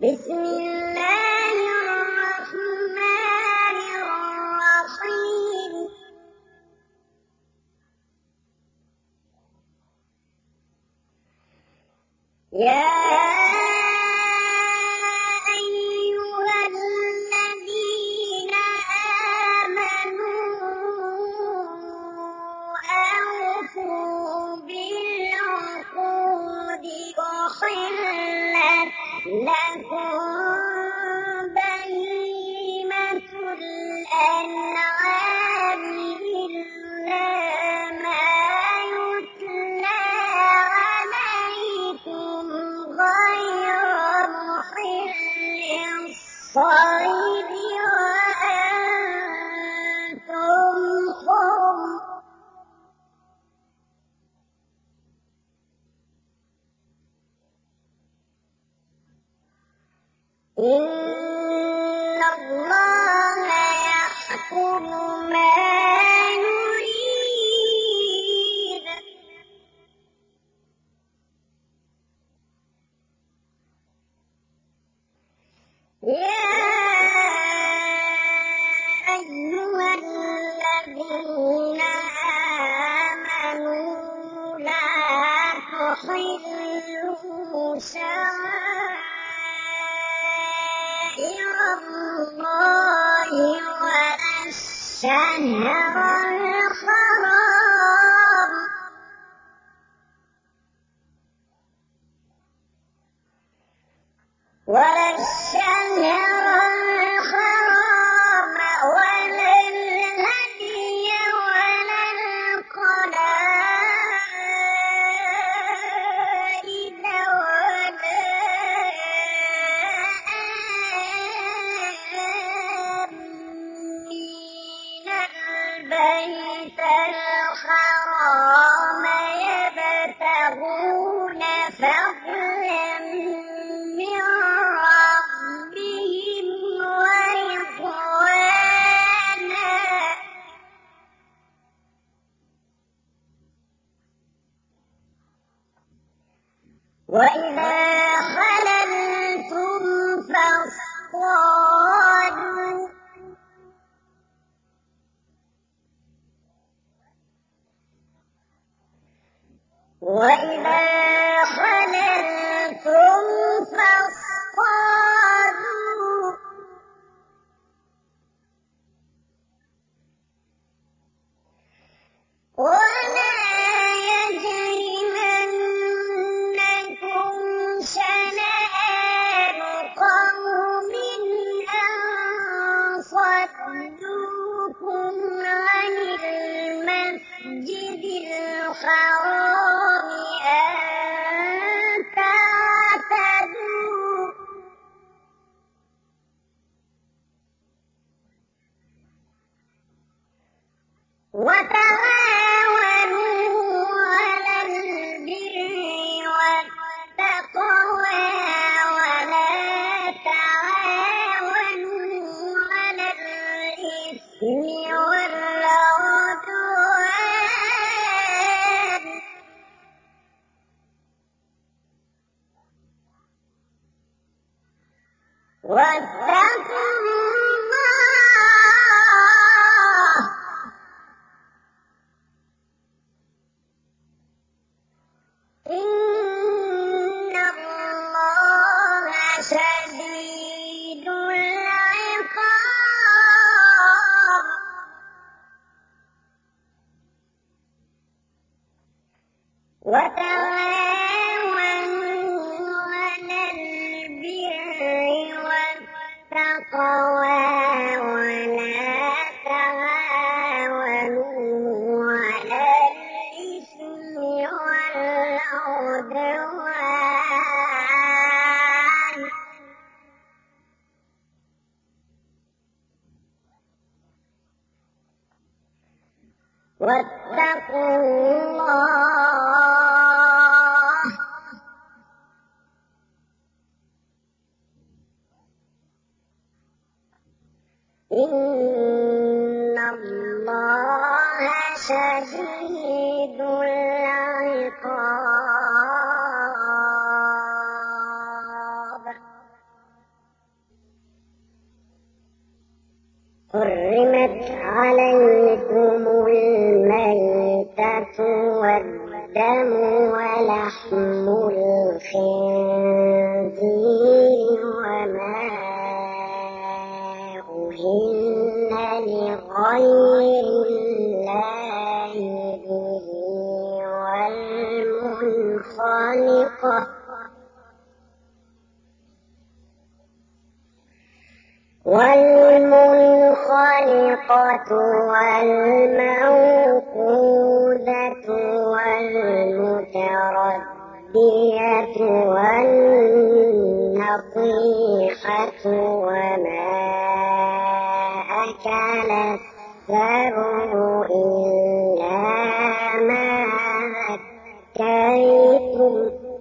بسم الله الرحمن الرحيم يا أيها الذين آمنوا أوفوا بالعقود أحلت لكم بهيمة الأنعام إلا ما يتلى عليكم غير محل الصيد وأنتم حرم إن الله يحكم ما يريد يا أيها الذين آمنوا لا تحلوا شعائر الله ولا الشهر الحرام ولا الهدي ولا القلائد ولا آمين البيت الحرام يبتغون فضلا من ربهم ورضوانا وإذا حللتم فاصطادوا ولا يجرمنكم شنآن قوم أن صدوكم عن المسجد الحرام أن تعتدوا وتعاونوا على البر والتقوى ولا تعاونوا على الإثم والعدوان واتقوا الله إن الله شديد العقاب وتعاونوا على البر والتقوى ولا تعاونوا على الإثم والعدوان واتقوا الله إن الله شديد العقاب حرمت عليكم الميتة والدم ولحم الخنزير وما أهل لغير الله به والمنخنقة والموقوذة والمتردية والنطيحة وما أكل السبع إلا ما ذكيتم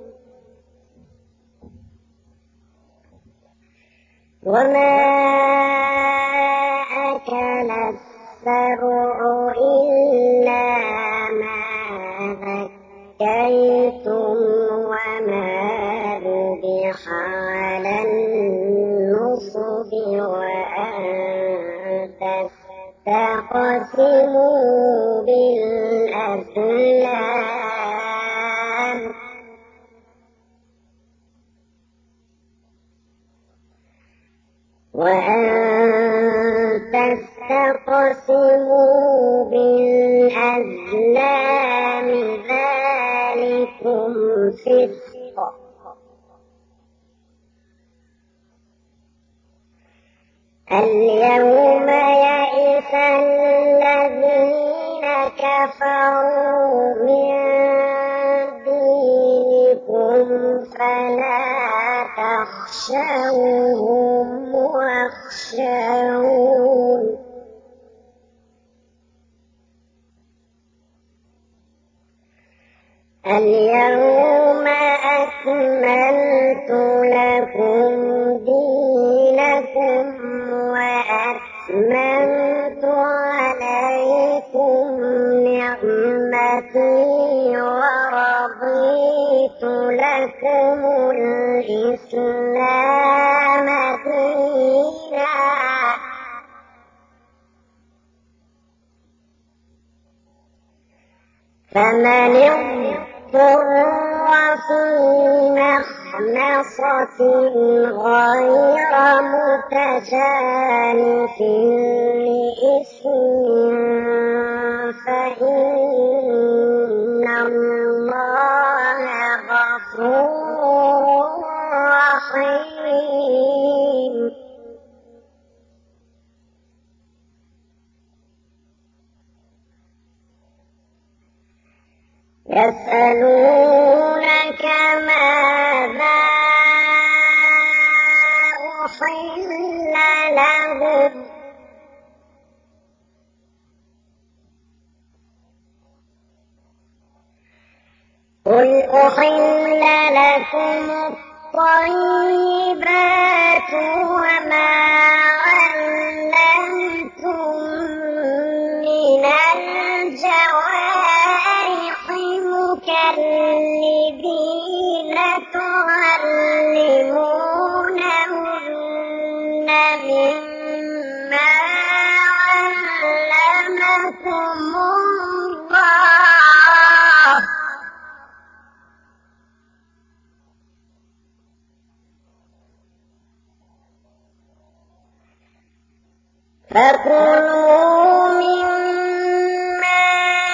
وما أكل السبع إلا ما ذكيتم وما ذبح على النصب وأن تستقسموا بالأزلام ذلكم فسق. اليوم يئس الذين كفروا من دينكم فلا تخشوهم واخشون اليوم أكملت لكم دينكم وأتممت عليكم نعمتي ورضيت لكم الإسلام دينا فمن اضطر في مخمصة غير متجانف لإثم فإن الله غفور رحيم. يسألونك ماذا أحل لهم قل أحل لكم الطيبات وما علمتم من الجوارح مكلبين تعلمونهن مما علمكم الله فكلوا مما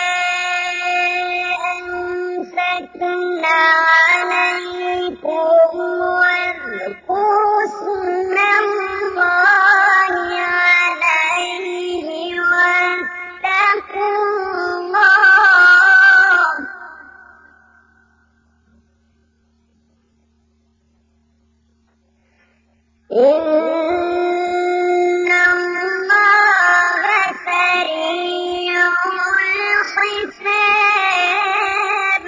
أمسكنا عليكم واذكروا اسم الله عليه واتقوا الله إن الله سريع الحساب.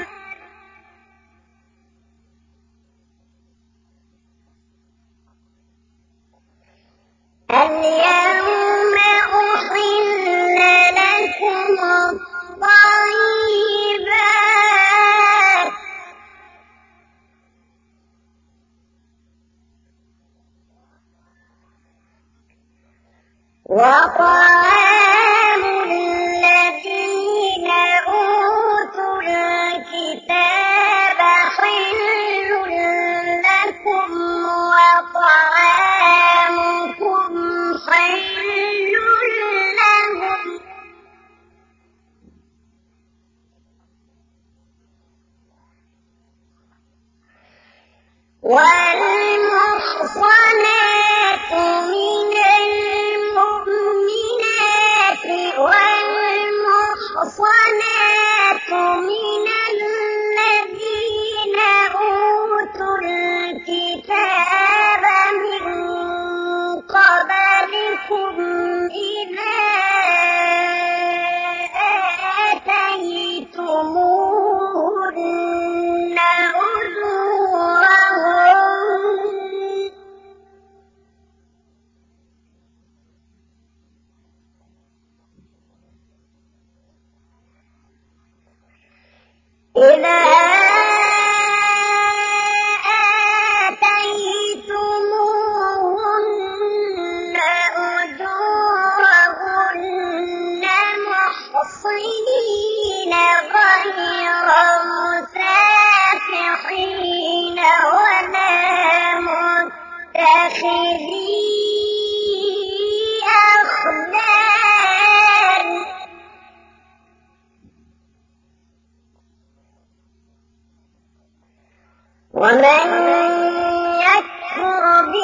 اليوم أحل لكم الطيبات وطعام الذين أوتوا الكتاب حل لكم وطعامكم حل لهم والمحصنات من المؤمنات والمحصنات من الذين أوتوا الكتاب من قبلكم إذا آتيتموهن أجورهن محصنين غير مسافحين ولا متخذي أخدان ومن يكفر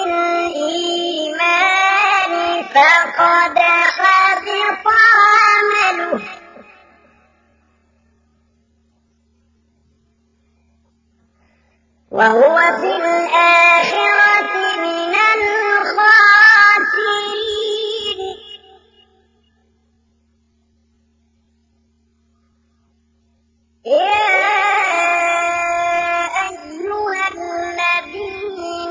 بالإيمان فقد حبط عمله وهو في الآخرة من الخاسرين يا أيها الذين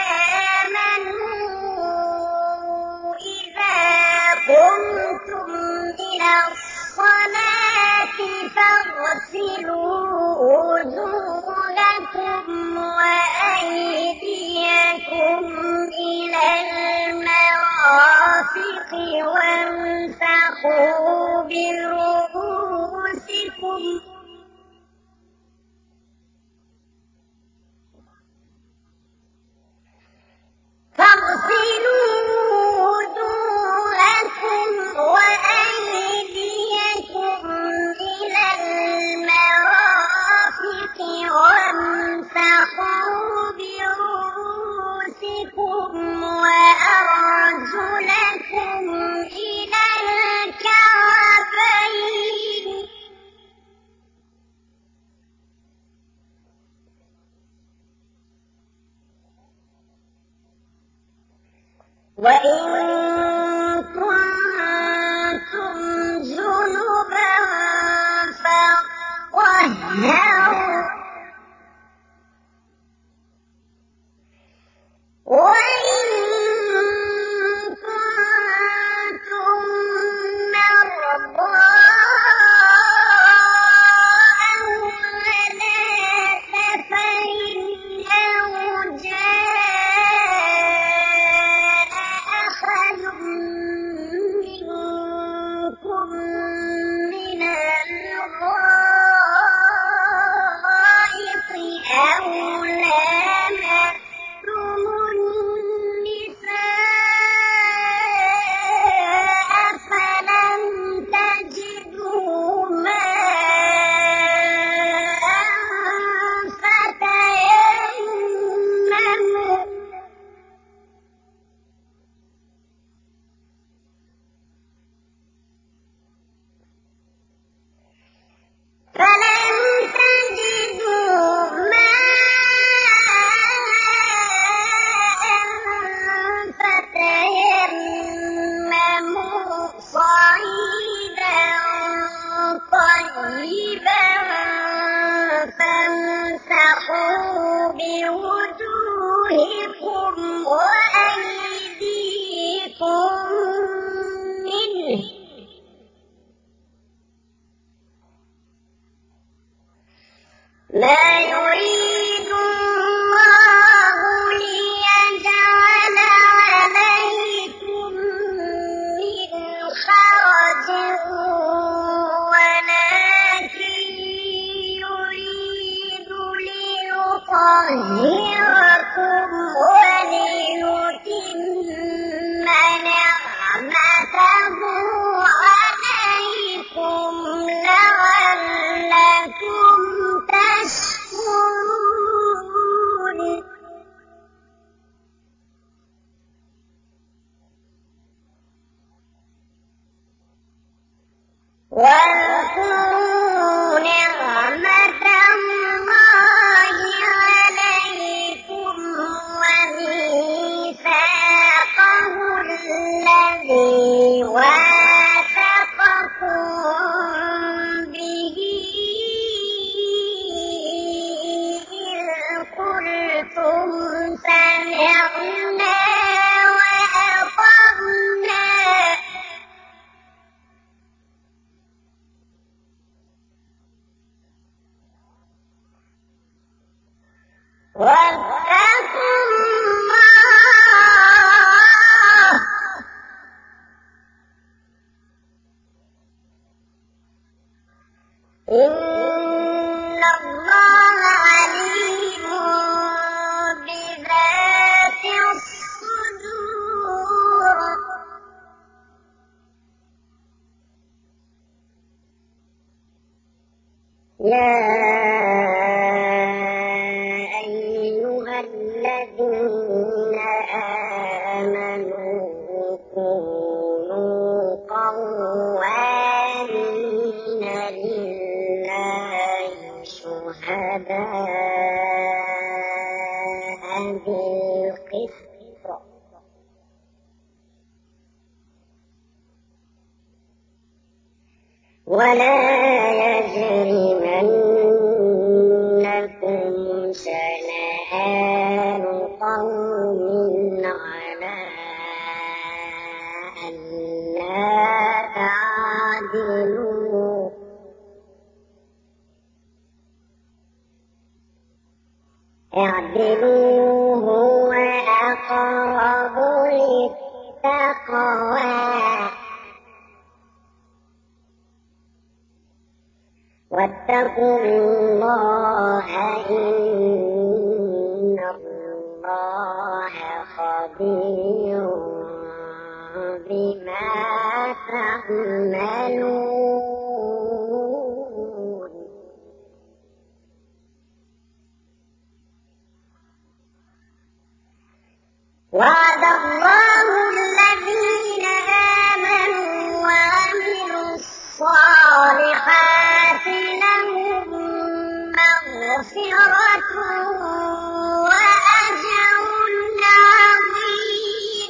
آمنوا إذا قمتم إلى الصلاة فاغسلوا وجوهكم وأيديكم إلى المرافق وامسحوا برؤوسكم فاغسلوا وجوهكم وأيديكم إلى المرافق وامسحوا برؤوسكم وأرجلكم إلى الكعبين وإن كنتم جنبا فاطهروا وإن كنتم مرضى أو على سفر أو جاء أحد منكم من الغائط أو لامستم يا أيها الذين آمنوا كونوا قوامين لله شهداء بالقسط ولا يجرمنكم شنآن قوم على ألا تعدلوا اعدلوا هو أقرب للتقوى واتقوا الله إن الله خبير بما تعملون وعد الله الذين آمنوا وعملوا الصالحات لهم مغفرة وأجر عظيم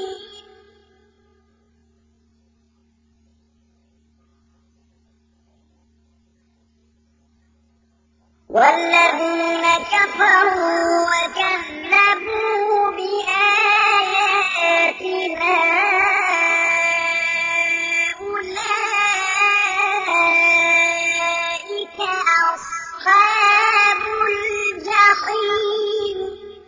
والذين كفروا وكذبوا بآياتنا أولئك أصحاب الجحيم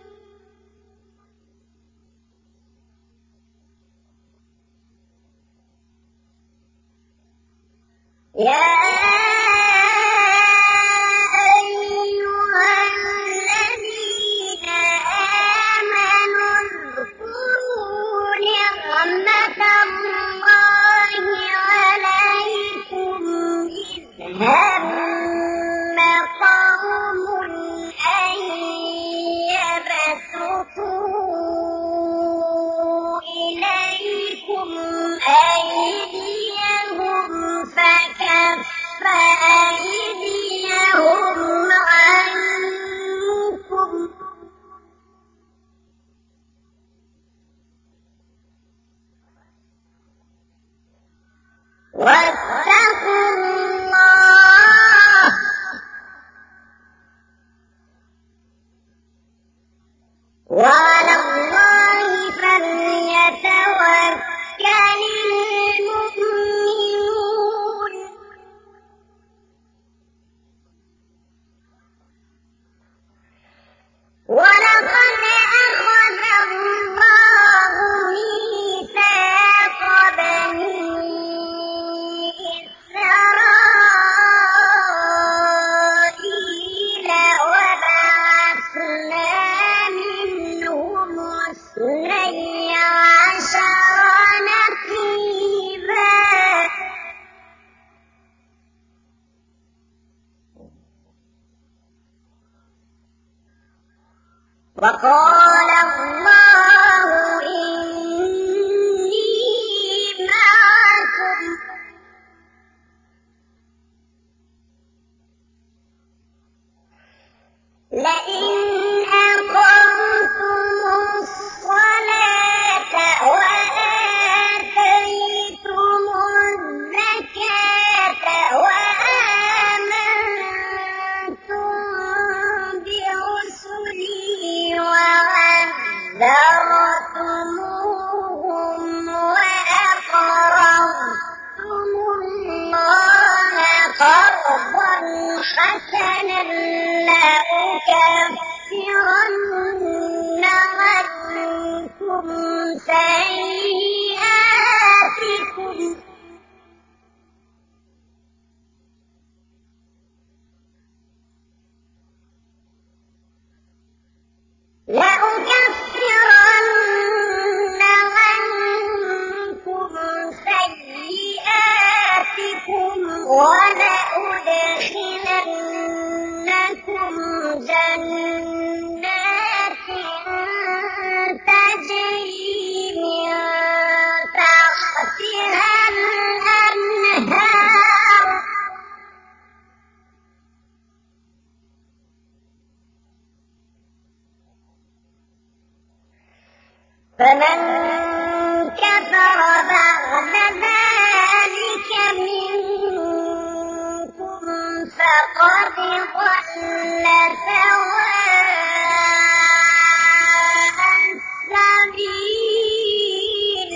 يا أيها الذين آمنوا اذكروا نعمة الله عليكم إذ هم قوم أن يبسطوا إليكم أيديهم فكف أيديهم عنكم واتقوا الله وعلى الله فليتوكل المؤمنون ولقد أخذ الله ميثاق بني إسرائيل وبعثنا منهم 12 نقيبا وقال الله إني معكم لئن أقمتم الصلاة وآتيتم الزكاة وآمنتم برسلي وعزرتموهم وأقرضتم الله قرضا حسنا لأكفرن عنكم سيئاتكم ولأدخلنكم فمن كفر بعد ذلك منكم فقد ضل سواء السبيل.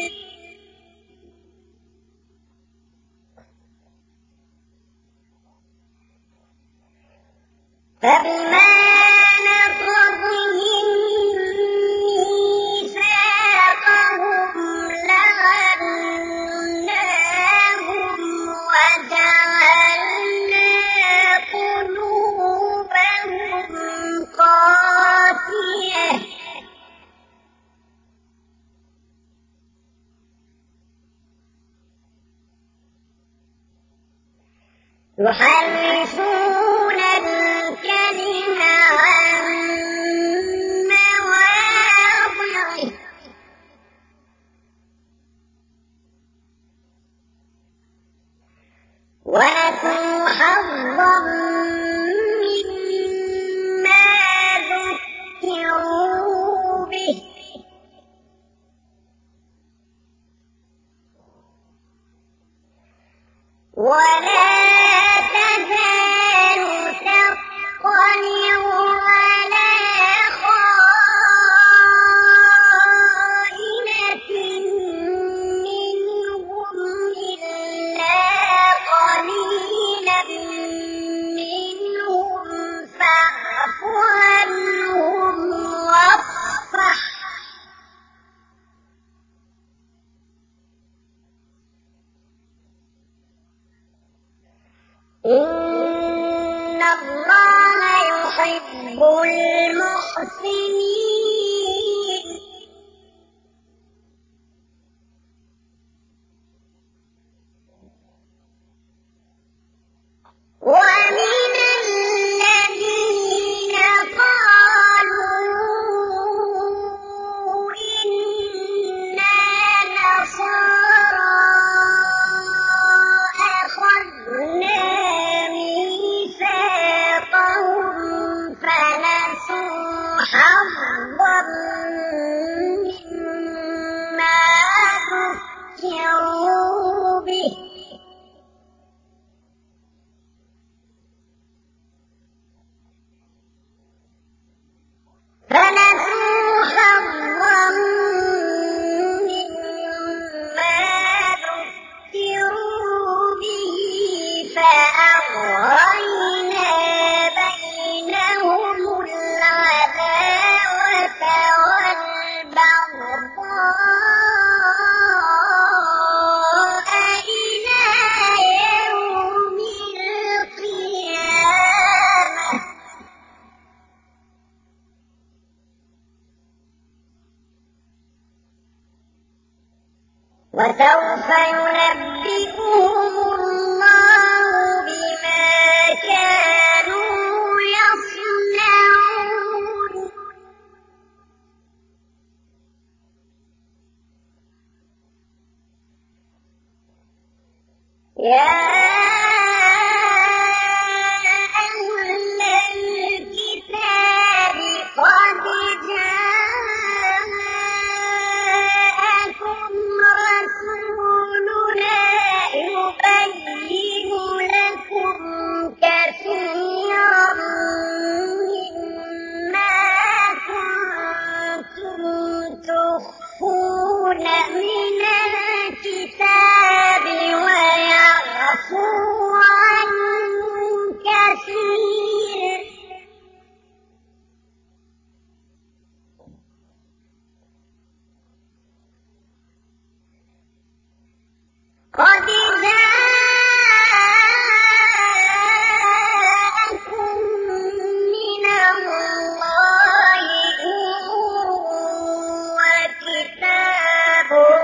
فبما نقضهم ميثاقهم لعناهم وجعلنا قلوبهم قاسية يحرفون الكلم عن مواضعه ونسوا حظا مما ذكروا به ولا تزال تطلع على خائنة منهم إلا قليلا منهم فاعف عنهم واصفح إن الله يحب المحسنين. ومن الذين قالوا إنا نصارى أخذنا ميثاقهم فنسوا حظا مما ذكروا به فأغرينا بينهم العداوة والبغضاء إلى يوم القيامة وسوف ينبئهم الله بما كانوا يصنعون. يا أهل الكتاب قد جاءكم رسولنا يبين لكم كثيرا مما كنتم تخفون من الكتاب ويعفو عن كثير. قد جاءكم من الله نور وكتاب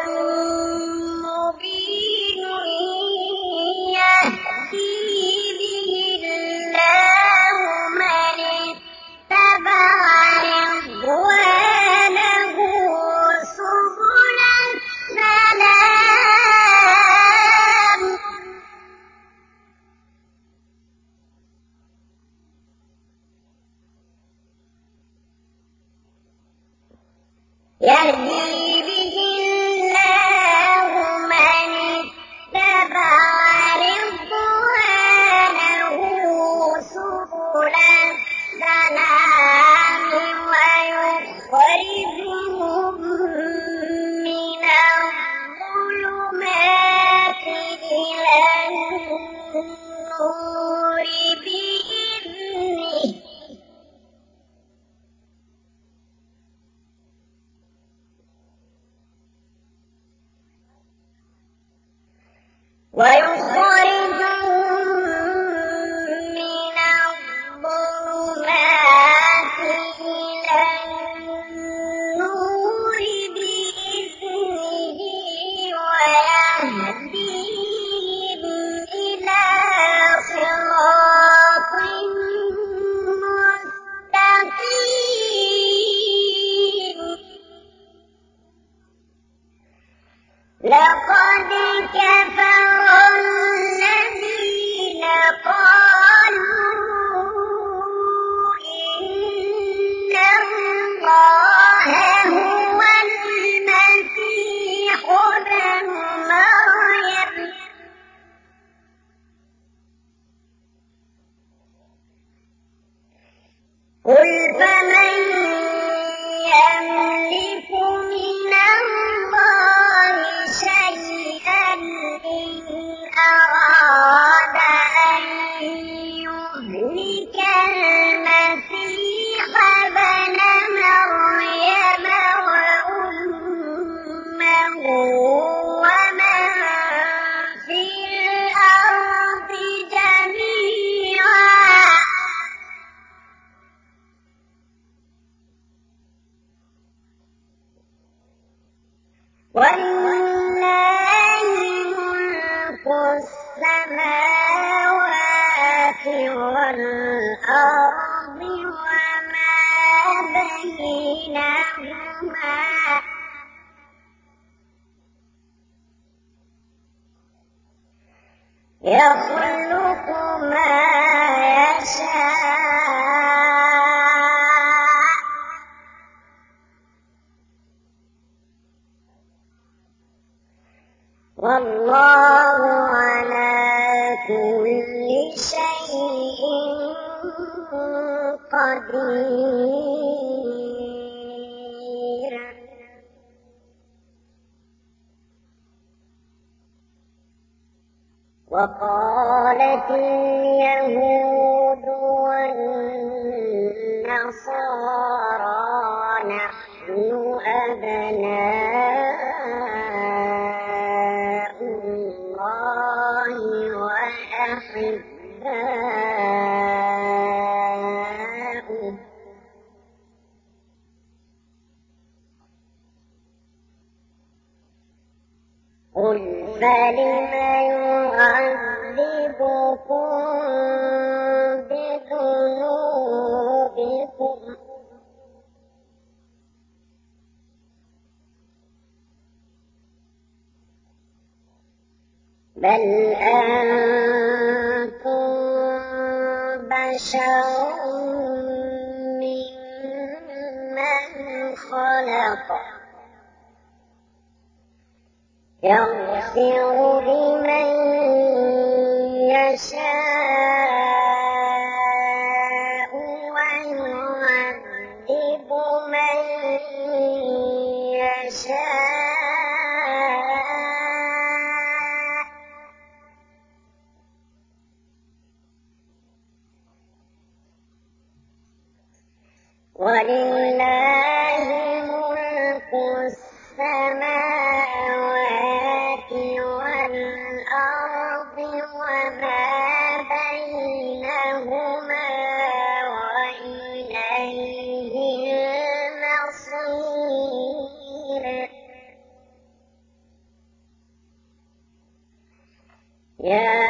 لقد كفر الذين قالوا إن الله هو المسيح ابن مريم قل فمن يملك من الله شيئا إن أراد أن يهلك المسيح ابن مريم وأمه ومن في الأرض جميعا ولله ملك السماوات والأرض وما بينهما يخلق ما يشاء والله على كل شيء قدير وقالت اليهود والنصارى نحن أبناء الله وأحباؤه قل فلم يعذبكم بذنوبكم بل أنتم بشر ممن خلق يغفر لمن يشاء ويعذب من يشاء ولله ملك السماوات والأرض وما بينهما وإليه المصير يا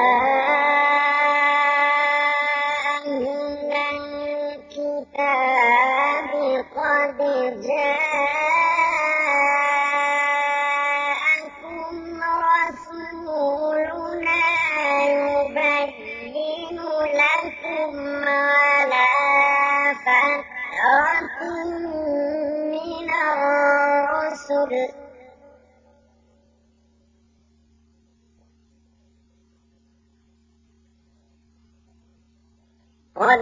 أهل الكتاب قد جاءكم رسولنا يبين لكم على فترة من الرسل قد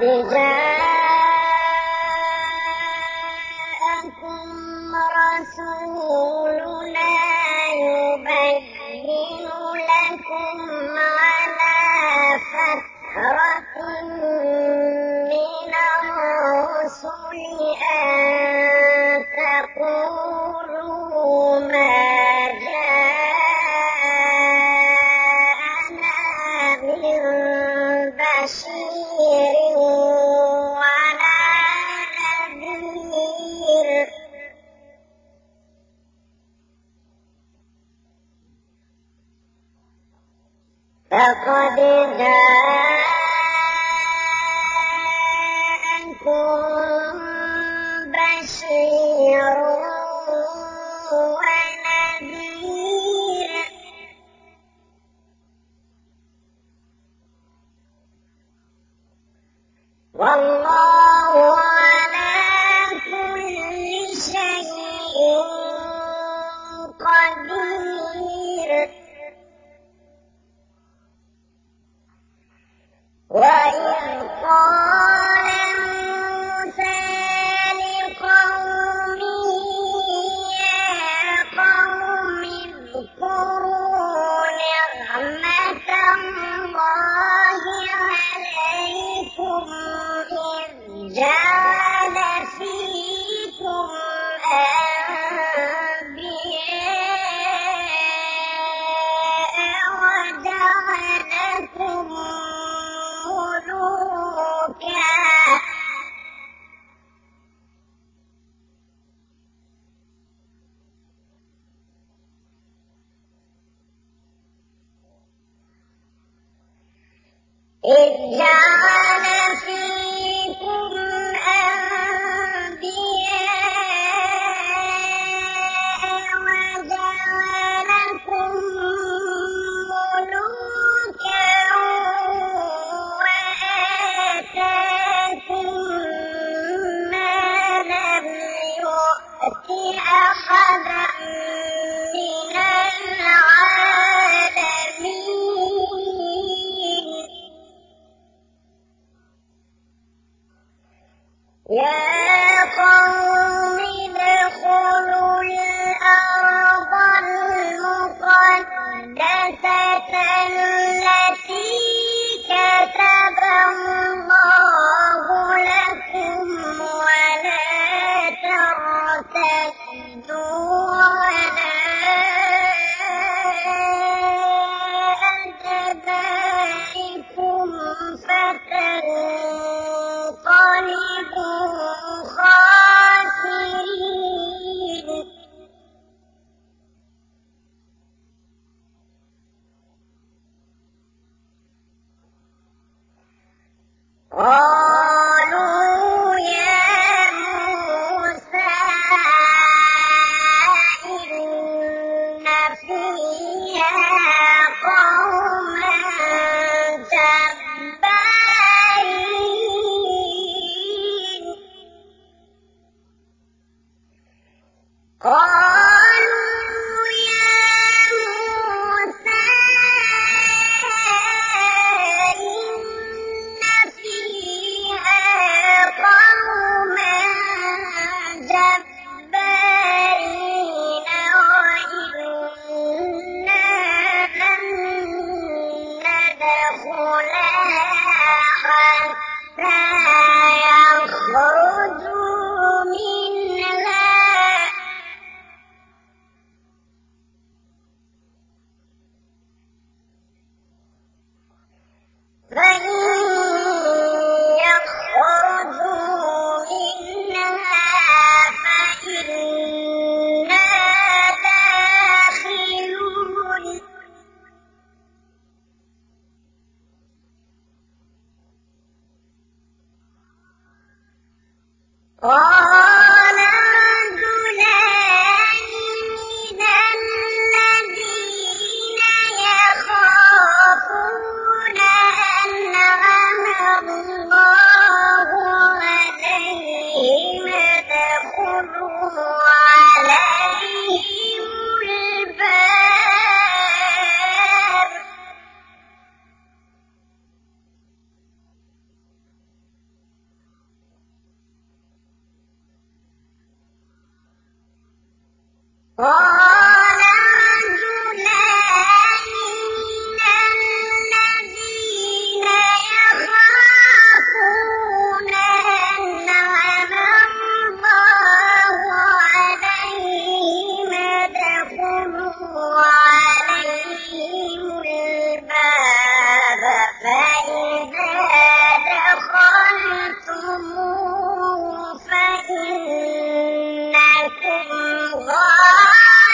جاءكم رسولنا يبين لكم على فترة من الرسل أن تقولوا ما جاءنا من بشير ولا نذير فقد جاءكم بشير ونذير قدير وإذ قال موسى لقومه يا قوم اذكروا نعمة الله عليكم إذ جعل فيكم أنبياء وجعلكم ملوكا إذ جعل فيكم أنبياء وجعلكم ملوكا وآتاكم ما لم يؤت أحدا من العالمين يا قوم ادخلوا الأرض المقدسة التي كتب الله لكم ولا ترتدوا على أدباركم فتنقلبوا خاسرين قالوا يا موسى إن فيها قوما جبارين قالوا يا موسى إن فيها قوما جبارين وإنا لن ندخلها حتى يخرجوا منها فإن يخرجوا منها فإنا داخلون قال رجلان من الذين يخافون أنعم الله عليهم ادخلوا عليهم الباب قال رجلان من الذين يخافون أنعم الله عليهم ادخلوا عليهم الباب فإذا دخلتموه فإنكم غالبون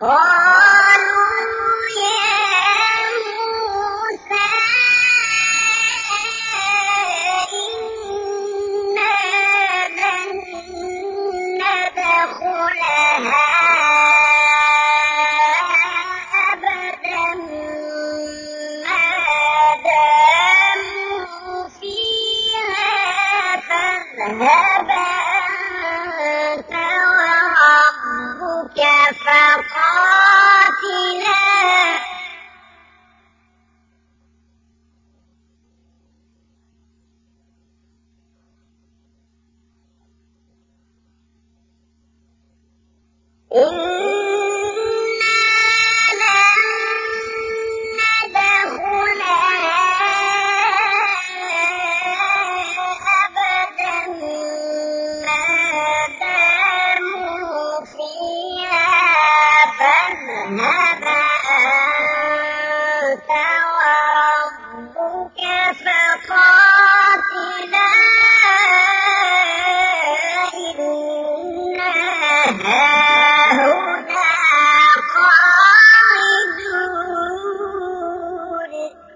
قالوا يا موسى إنا لن ندخلها أبدا ما داموا فيها فاذهب أنت وربك فقاتلا إنا لن ندخلها أبدا ما داموا فيها فاذهب أنت وربك فقاتلا إنا هاهنا قاعدون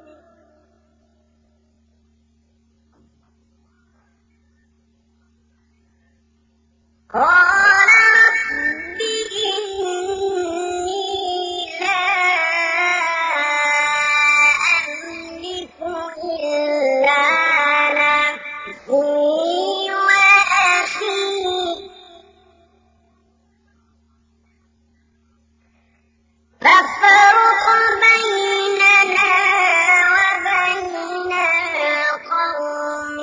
قال رب إني لا أملك إلا نفسي وأخي فافرق بيننا وبين القوم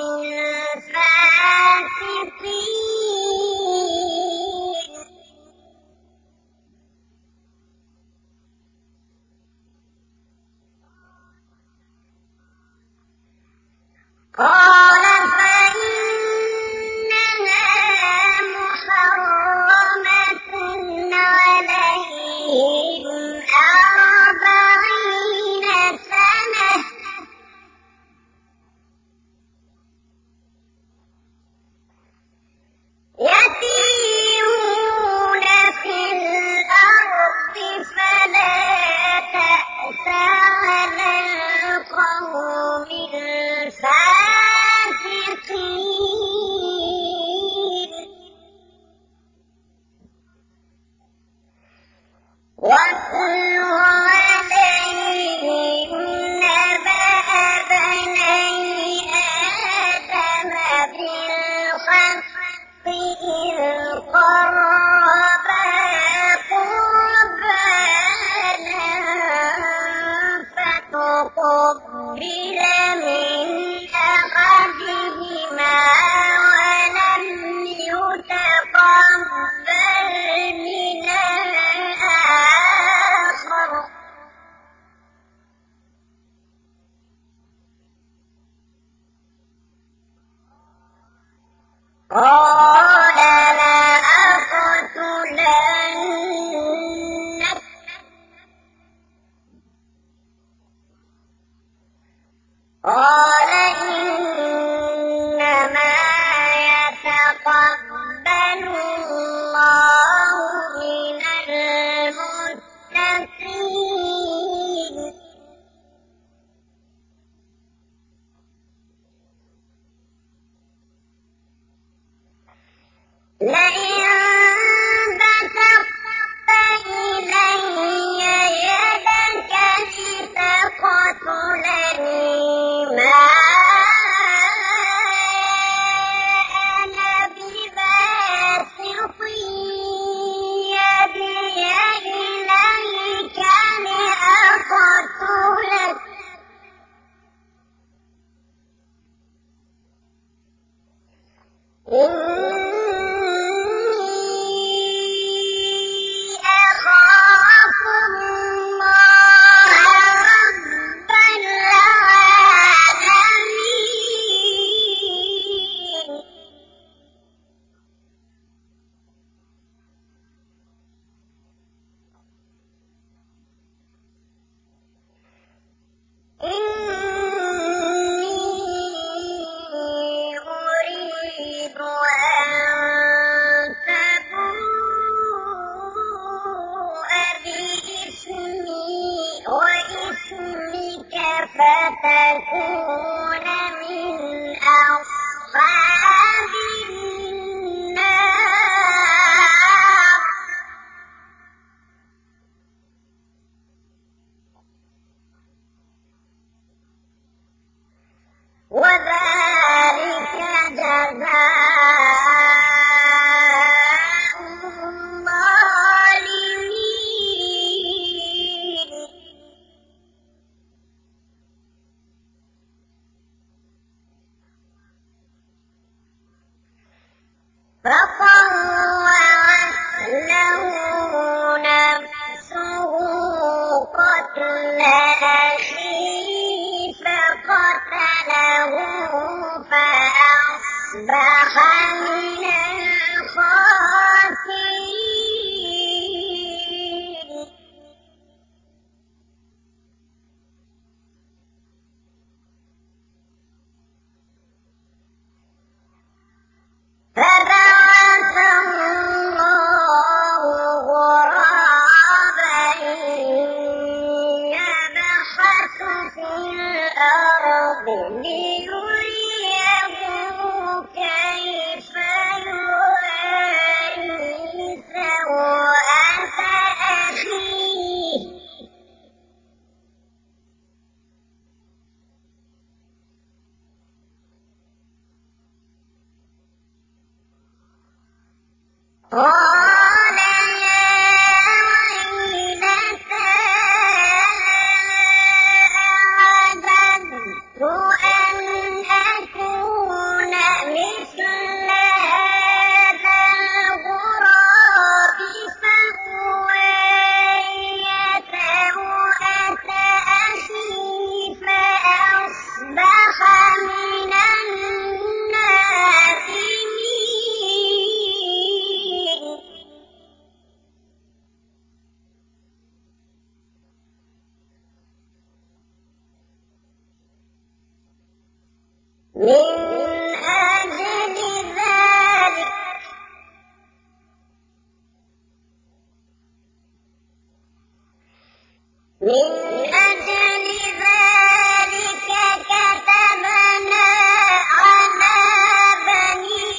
الفاسقين قال فإنها محرمة عليهم 40 سنة يتيهون في الأرض فلا تأس على القوم الفاسقين واتل عليهم نبأ بني آدم بالحق إذ قربا قربانا فتقبل من أحدهما ولم يتقبل من الآخر قال لأقتلنك قال إنما يتقبل الله من المتقين لئن بسطت إلي يدك لتقتلني ما أنا بباسط يدي إليك لأقتلك إني أخاف الله رب العالمين إني أريد فتكون من أصحاب النار. وذلك جزاء الظالمين. فطوعت له نفسه قتل أخيه فقتله فأصبح من الخاسرين. فبعث الله غرابا يبحث في الأرض ليريه كيف يواري سوءة أخيه. قال يا ويلتى أعجزت أن أكون مثل هذا الغراب فأواري سوءة أخي فأصبح من النادمين. من أجل ذلك كتبنا على بني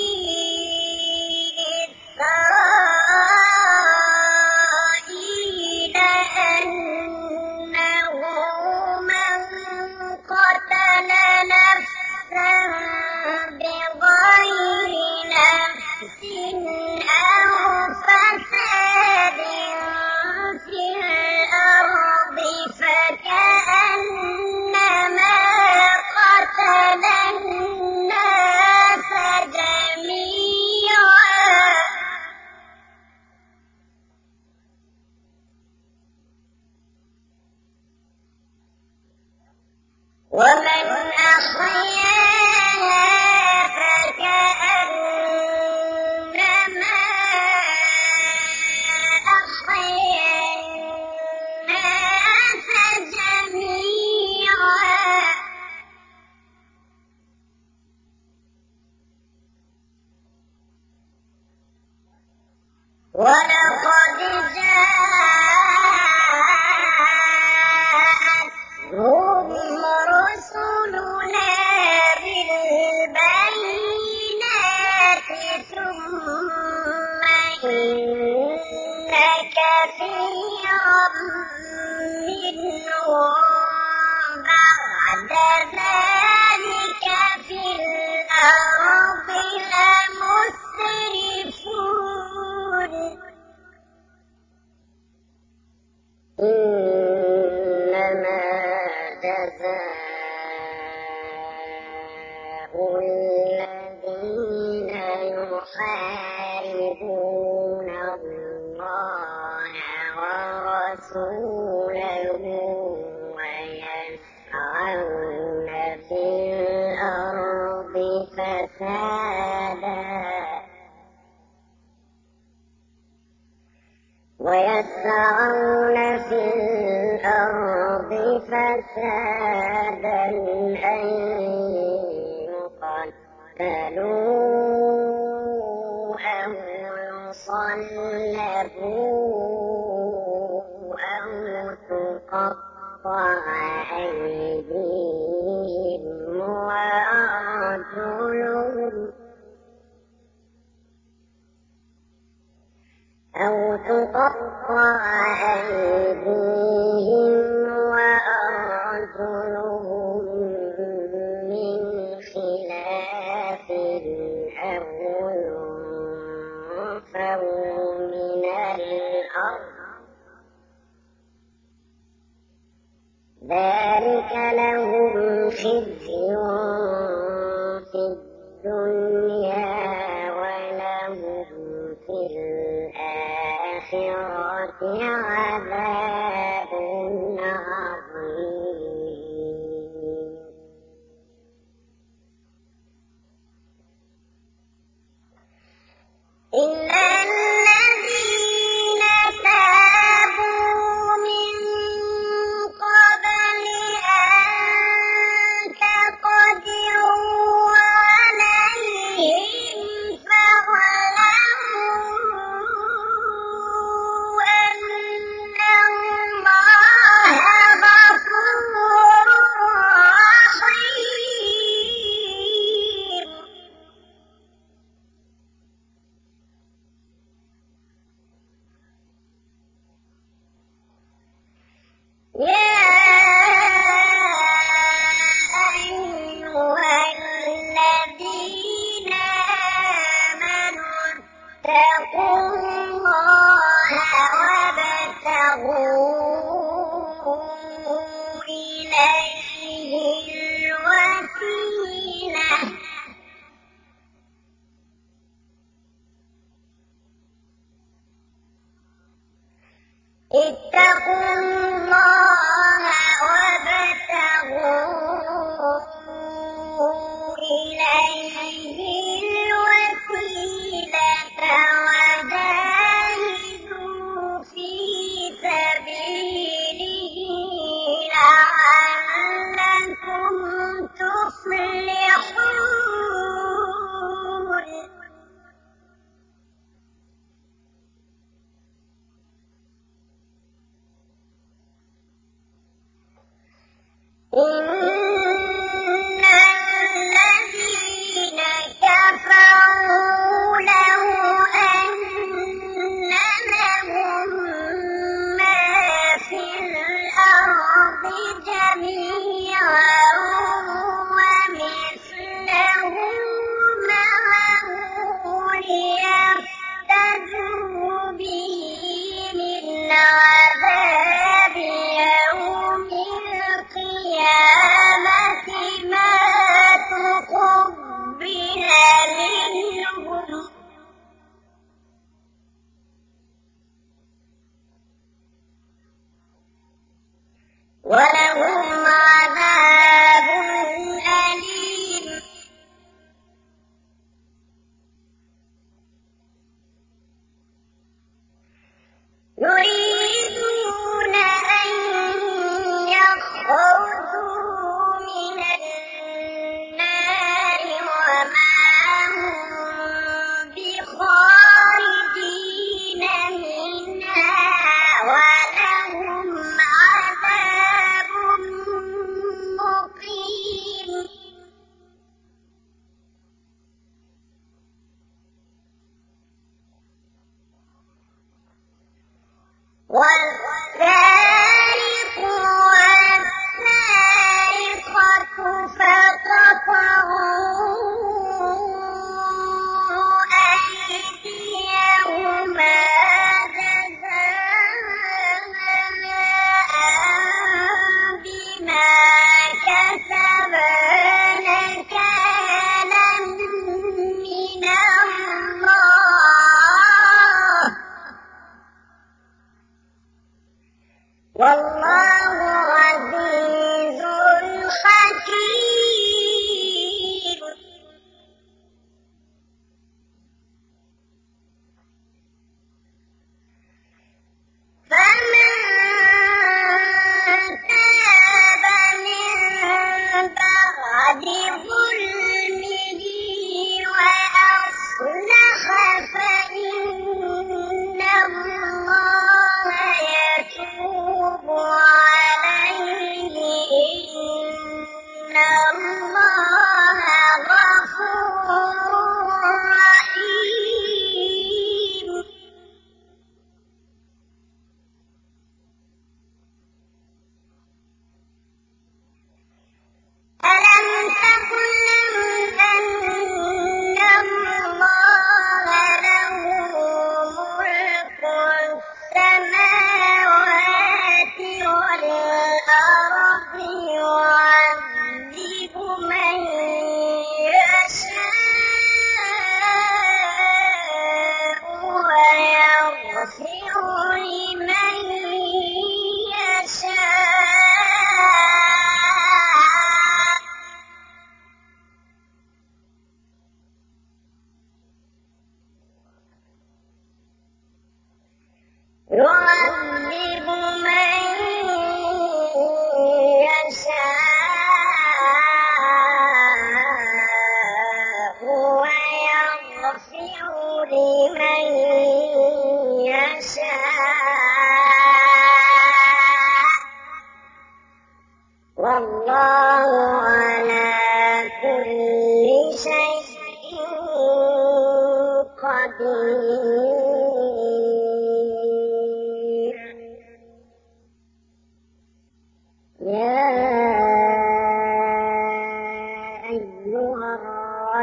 إسرائيل أنه من قتل نفسا بغير نفس أو فساد في الأرض فكأنما قتل الناس جميعا. ومن أحياها فكأنما أحيا الناس جميعا. ولقد جاءتهم رسلنا بالبينات ثم إن كثيرا منهم بعد ذلك في الأرض لمسرفون. إنما جزاء الذين يحاربون الله ورسوله ويسعون في الأرض فسادا أن يقتلوا أو يصلبوا أو تقطع أيديهم وأرجلهم أو تقطع أيديهم وأرجلهم من خلاف أو ينفوا من الأرض ذلك لهم خزي في الدنيا ولهم في الآخرة عذاب عظيم إلا الذين تابوا من قبل أن تقدر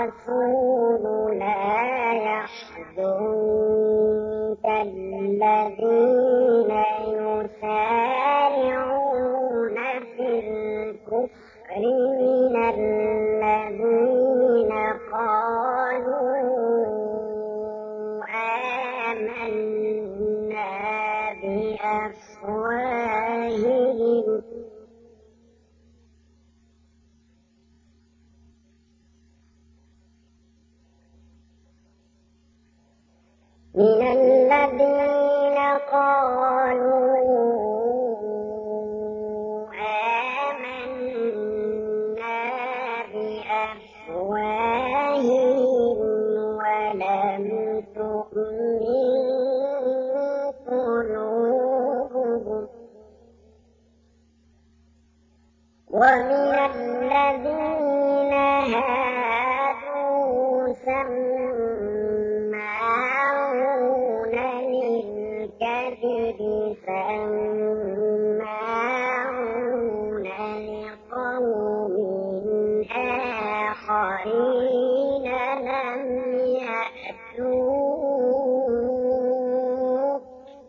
الرسول لا يحزنك الذين يسارعون في الكفر من الذين قالوا آمنا بأفواههم من الذين قالوا آمنا بأفواههم ولم تؤمن قلوبهم ومن الذين هادوا سماعون للكذب سماعون لقوم آخرين لم يأتوك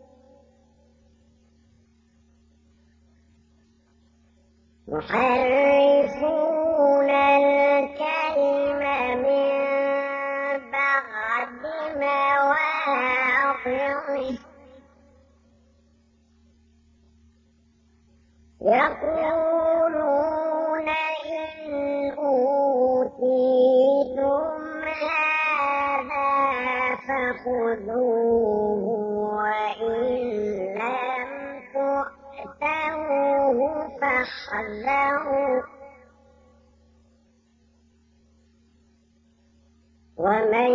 يحرفون الكلم من بعد مواضعه يقولون إن أوتيتم هذا فخذوه وإن لم تؤتوه فاحذروا ومن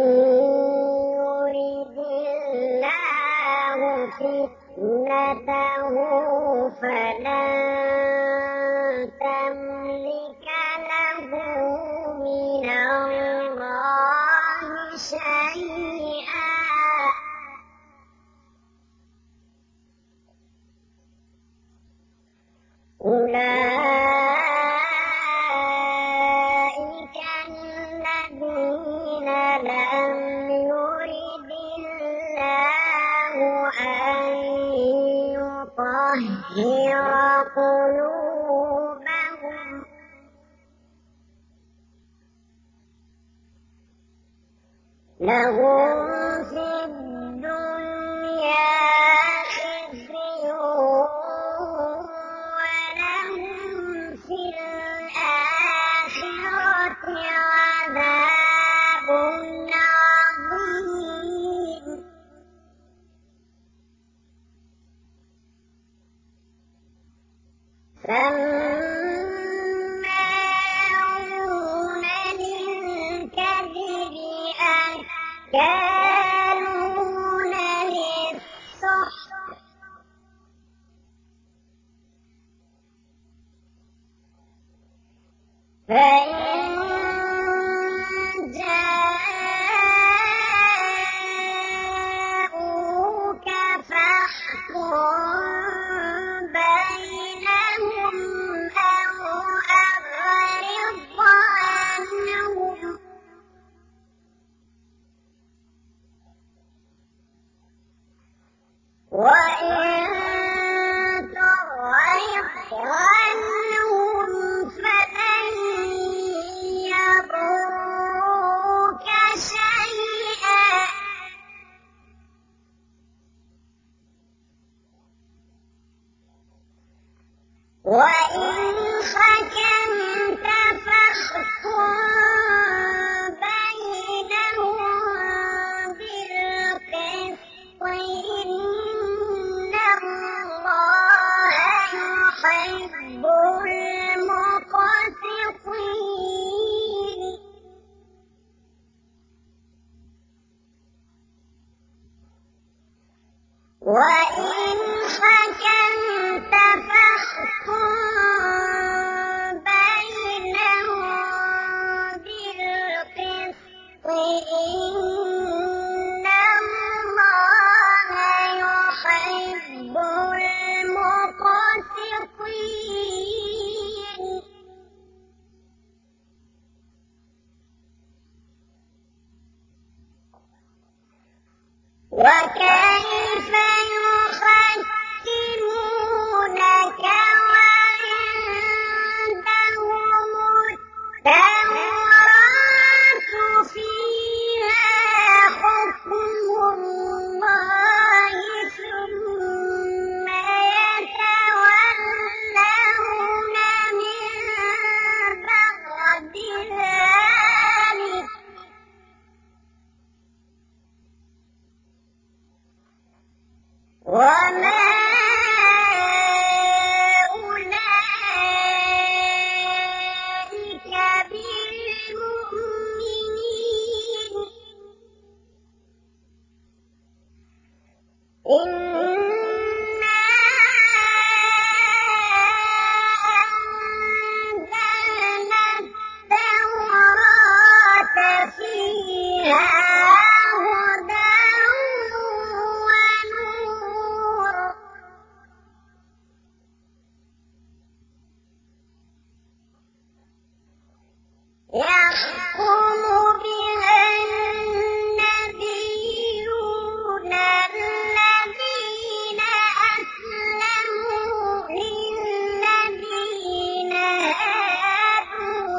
يرد الله فتنته فلن تملك له من الله شيئا أولئك الذين لم يرد الله أن يطهر قلوبهم لهم في الدنيا خزي ولهم في الآخرة عذاب عظيم سماعون للكذب أكالون للسحت فإن جاءوك فاحكم بينهم أو أعرض عنهم وإن تعرض عنهم فلن وكيف يحكمونك وعندهم التوراة فيها حكم الله ثم يتولون من بعد ذلك وما أولئك بالمؤمنين إنا أنزلنا التوراة فيها هدى ونور يحكم بها النبيون الذين أسلموا للذين هادوا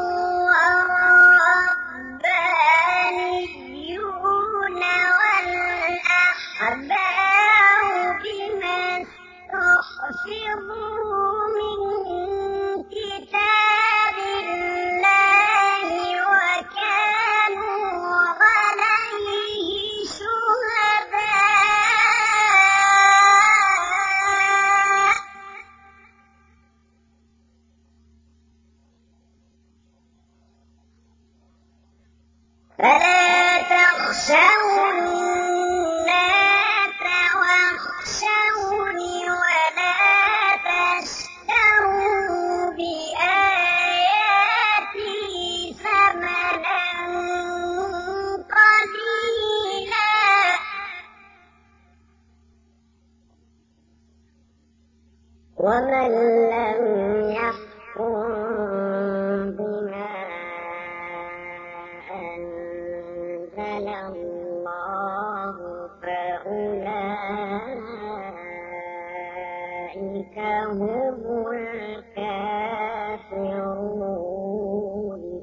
والربانيون والأحبار بما استحفظوا من كتاب الله وكانوا عليه شهداء فلا تخشوا الناس واخشوني ولا تشتروا بآياتي ثمنا قليلا ومن لم يحكم بما أنزل الله فأولئك هم الكافرون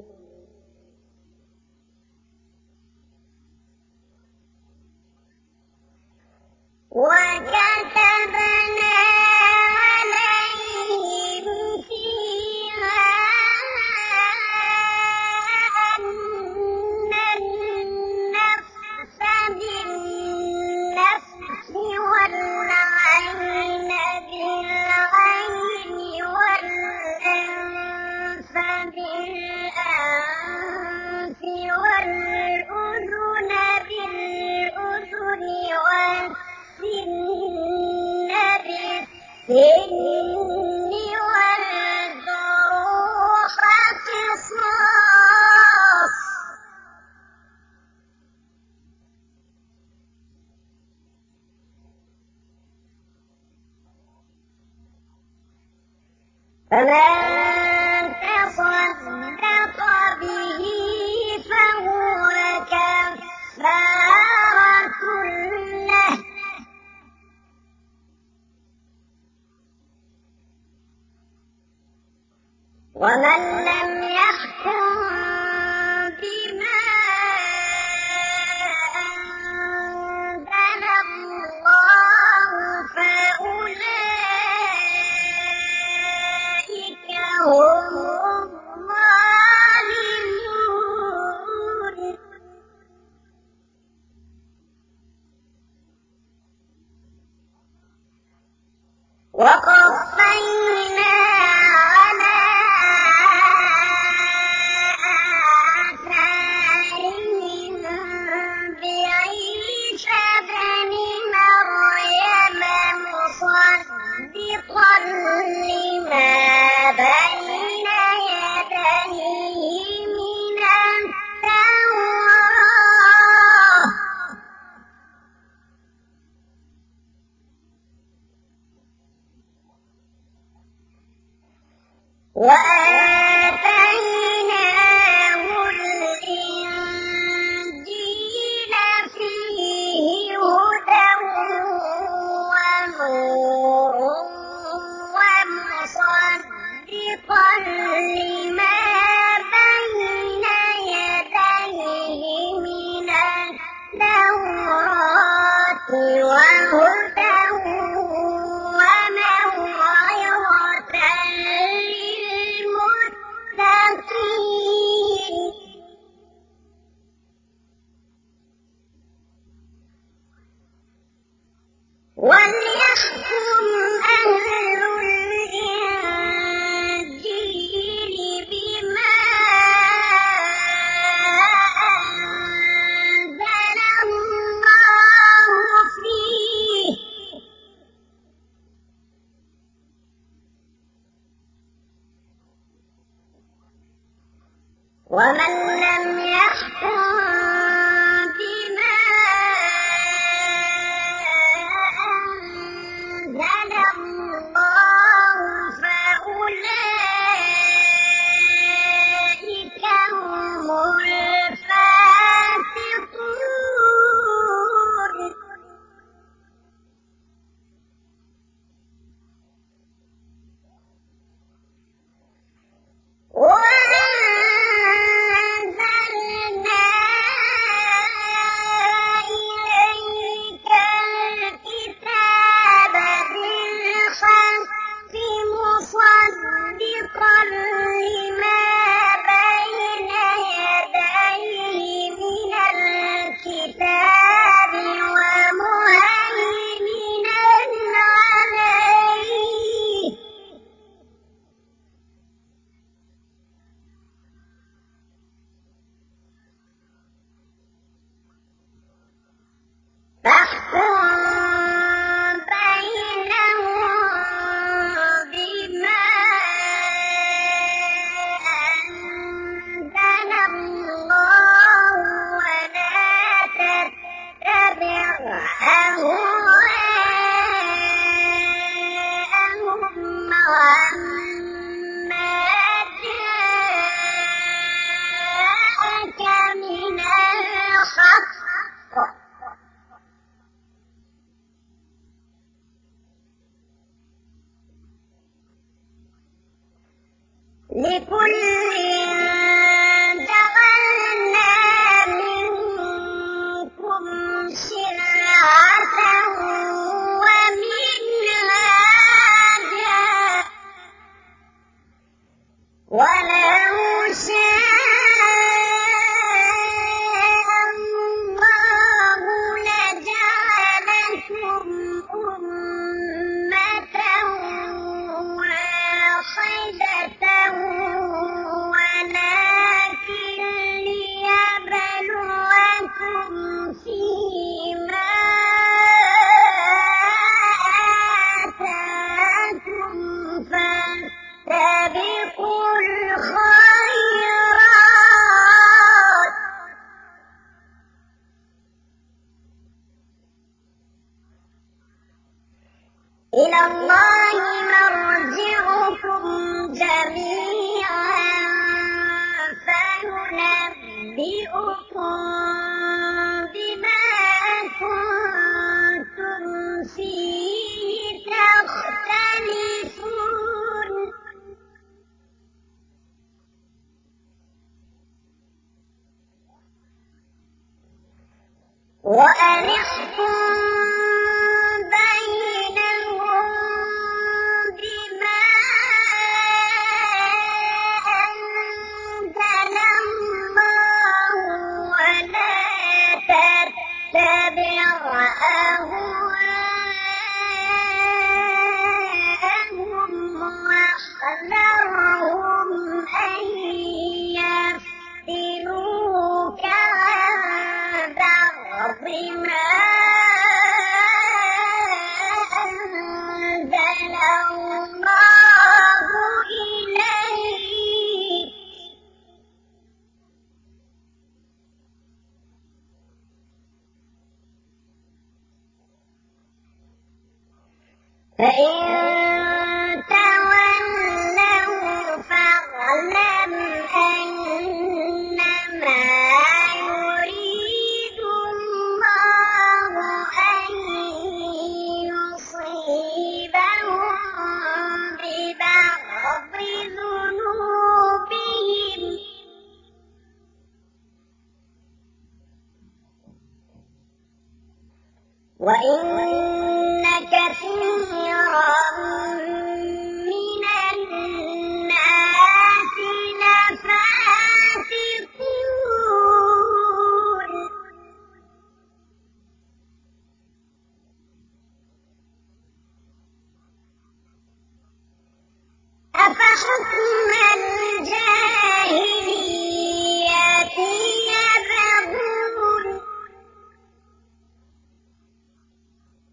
وكتبنا عليهم فيها أن النفس بالنفس والعين بالعين والأنف بالأنف والأذن بالأذن والسن بالسن والجروح قصاص فمن تصدق به فهو كفارة له ومن لم يحكم بما أنزل الله فأولئك ومن لم يحكم بما أنزل الله فأولئك هم الفاسقون. وأنزلنا إليك الكتاب بالحق مصدقا لما بين يديه من الكتاب ومهيمنا عليه فاحكم بينهم بما أنزل الله ولا تتبع أهواءهم عما جاءك من الحق لكل جعلنا منكم شرعة ومنهاجا ولو شاء الله لجعلكم أمة واحدة ولكن ليبلوكم فيما آتاكم فاستبقوا الخيرات إلى الله مرجعكم جميعا فينبئكم بما كنتم فيه تختلفون وأن احكم بينهم بما أنزل الله ولا تتبع أهواءهم واحذرهم أن يفتنوك عن بعض ما أنزل الله إليك فإن تولوا فاعلم أنما يريد الله أن يصيبهم ببعض ذنوبهم وإن كثيرا من الناس لفاسقون أفحكم الجاهلية يبغون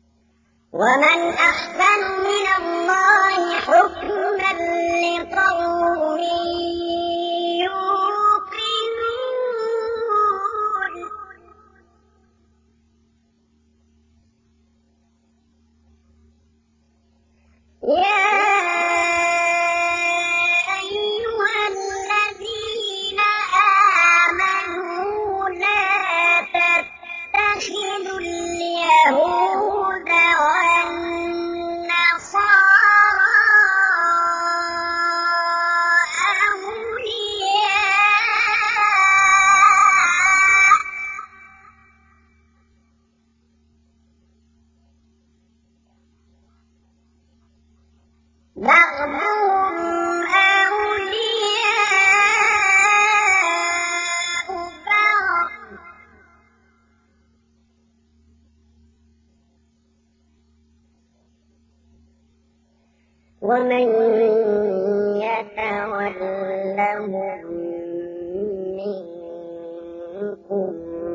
منكم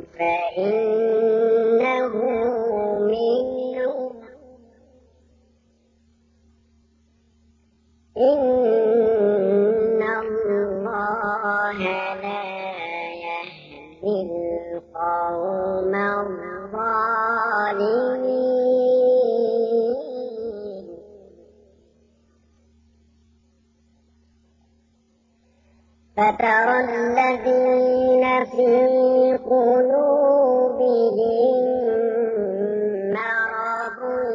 فإنه منهم إن الله لا يهدي القوم الظالمين فترى الذين في قلوبهم مرض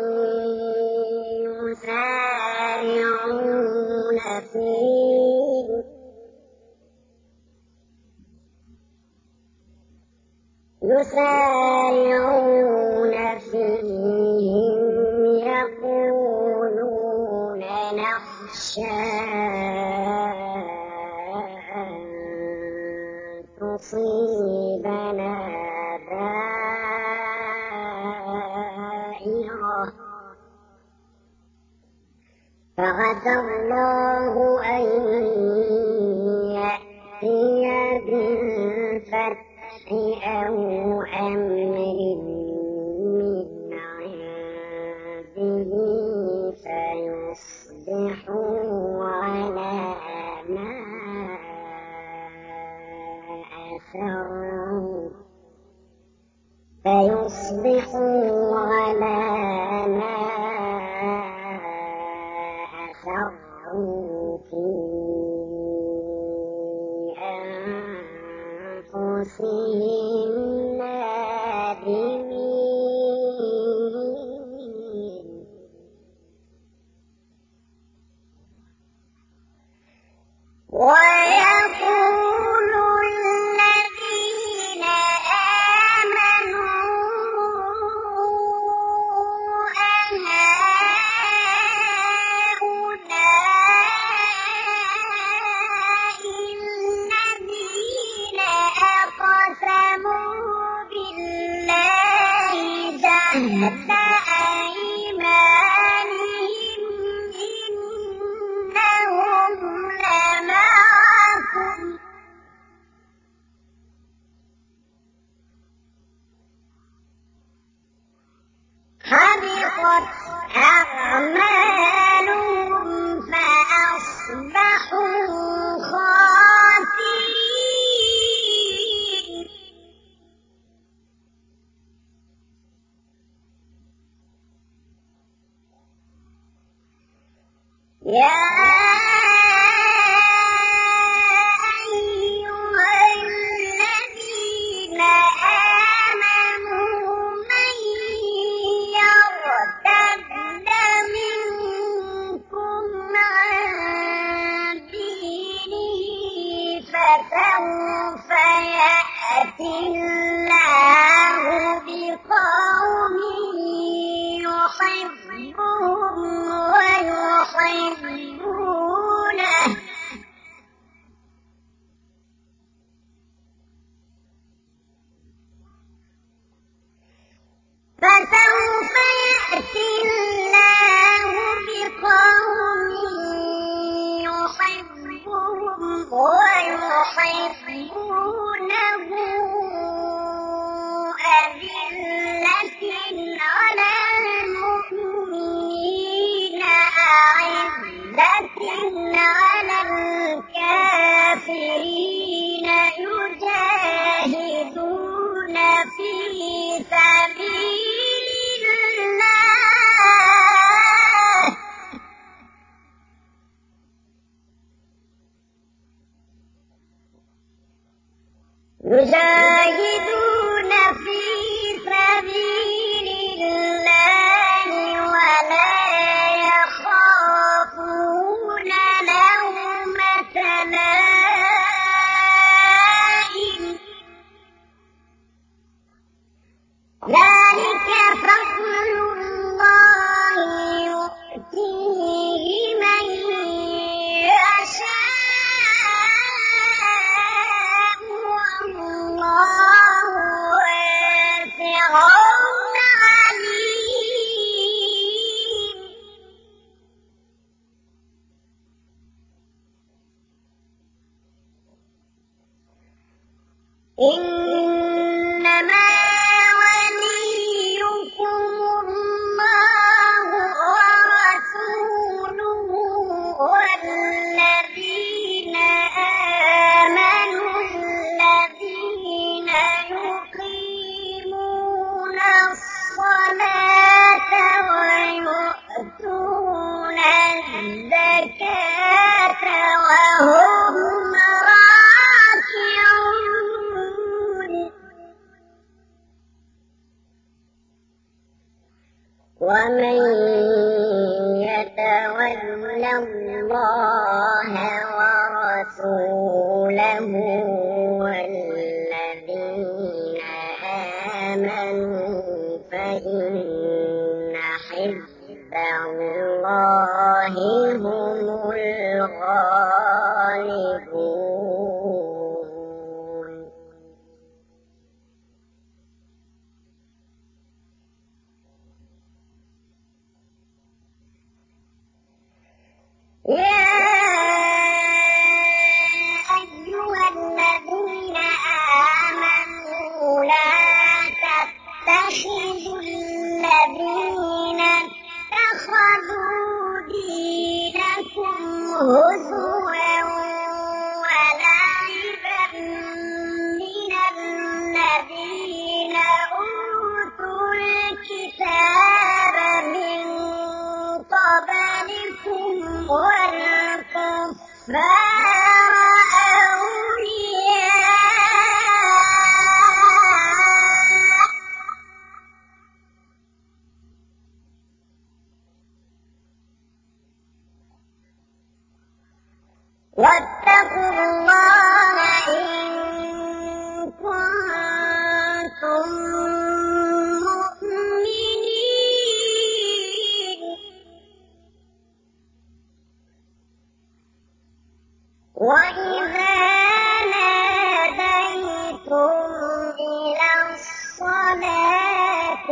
يسارعون فيهم يقولون نخشى أن تصيبنا دائرة فعسى الله أن يأتي بالفتح أو أمر من عنده فيصبحوا على ما أسروا في أنفسهم نادمين ويقول الذين آمنوا أهؤلاء الذين أقسموا بالله جهد أيمانهم إنهم لمعكم حبطت أعمالهم فأصبحوا خاسرين يا أيها الذين آمنوا من يرتد منكم عن دينه فسوف يأتي الله بقوم يحبهم ويحبونه فسوف يأتي الله بقوم يحبهم ويحبونه أذلة على المؤمنين أعزة على الكافرين يجاهدون في سبيل الله ولا يخافون لومة لائم ذلك فضل الله يؤتيه من يشاء والله واسع عليم ومن يتول الله ورسوله والذين آمنوا فإن حزب الله هم الغالبون. يا أيها الذين آمنوا لا تتخذوا الذين اتخذوا دينكم هزوا ولعبا من الذين أوتوا الكتاب من قبلكم والكفار أولياء واتقوا الله إن كنتم مؤمنين. وإذا ناديتم إلى الصلاة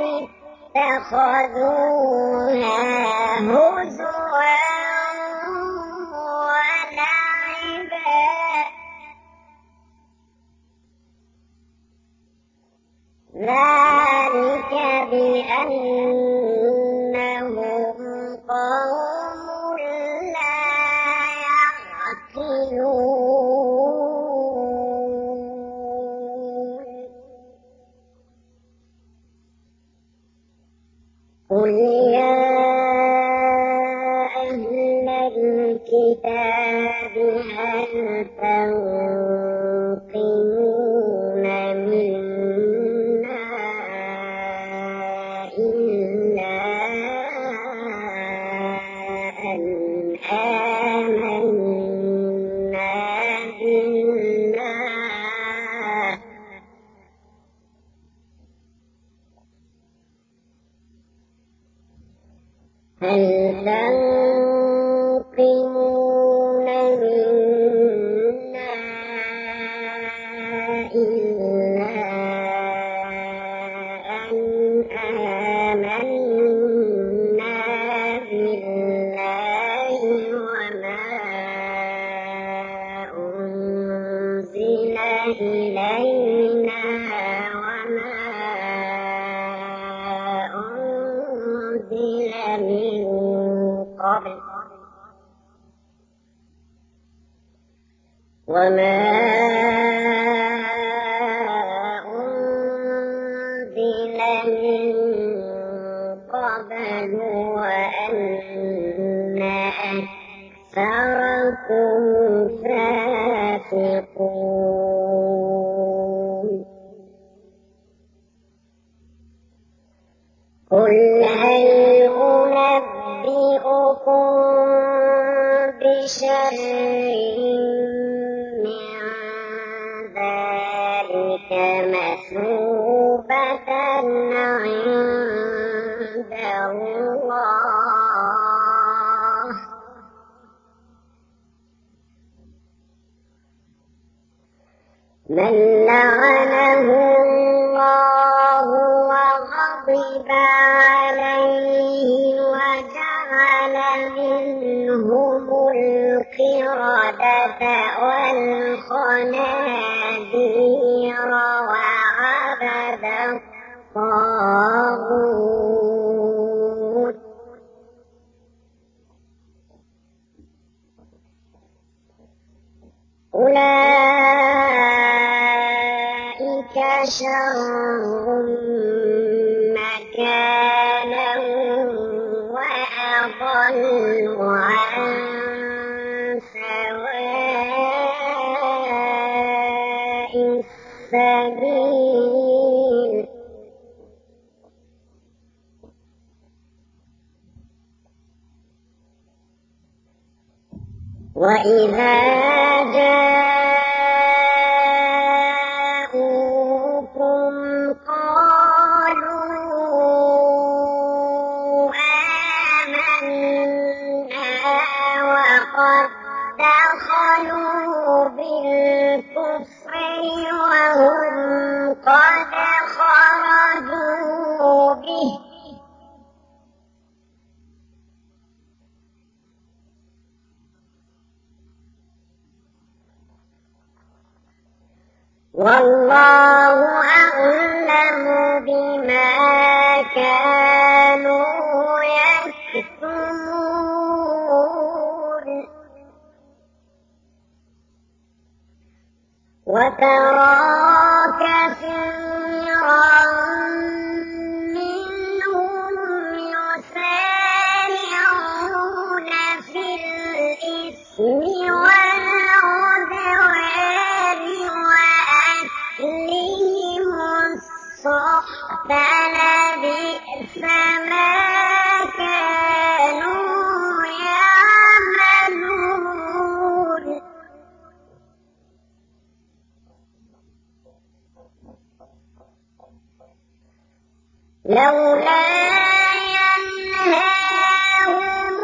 اتخذوها هزوا ولعبا ذلك بأنهم قوم لا يعقلون. قل يا أهل الكتاب هل تنقمون منا إلا أن آمنا بالله هل تنقمون منا إلا أن آمنا بالله وما أنزل إلينا وما أنزل من قبل وما أنزل من قبل وأن أكثركم فاسقون. قل هل أنبئكم بشر من ذلك مثوبة عند الله من لعنه الله وغضب عليه وجعل منهم القردة والخنازير وعبد الطاغوت أولئك شر مكانا وأضل عن سواء السبيل. وإذا جاءوكم قالوا آمنا وقد دخلوا بالكفر وهم قد خرجوا به والله أعلم بما كانوا يكتمون وترى كثيرا منهم يسارعون في الإثم والعدوان وأكلهم السحت لبئس ما كانوا يعملون لولا ينهاهم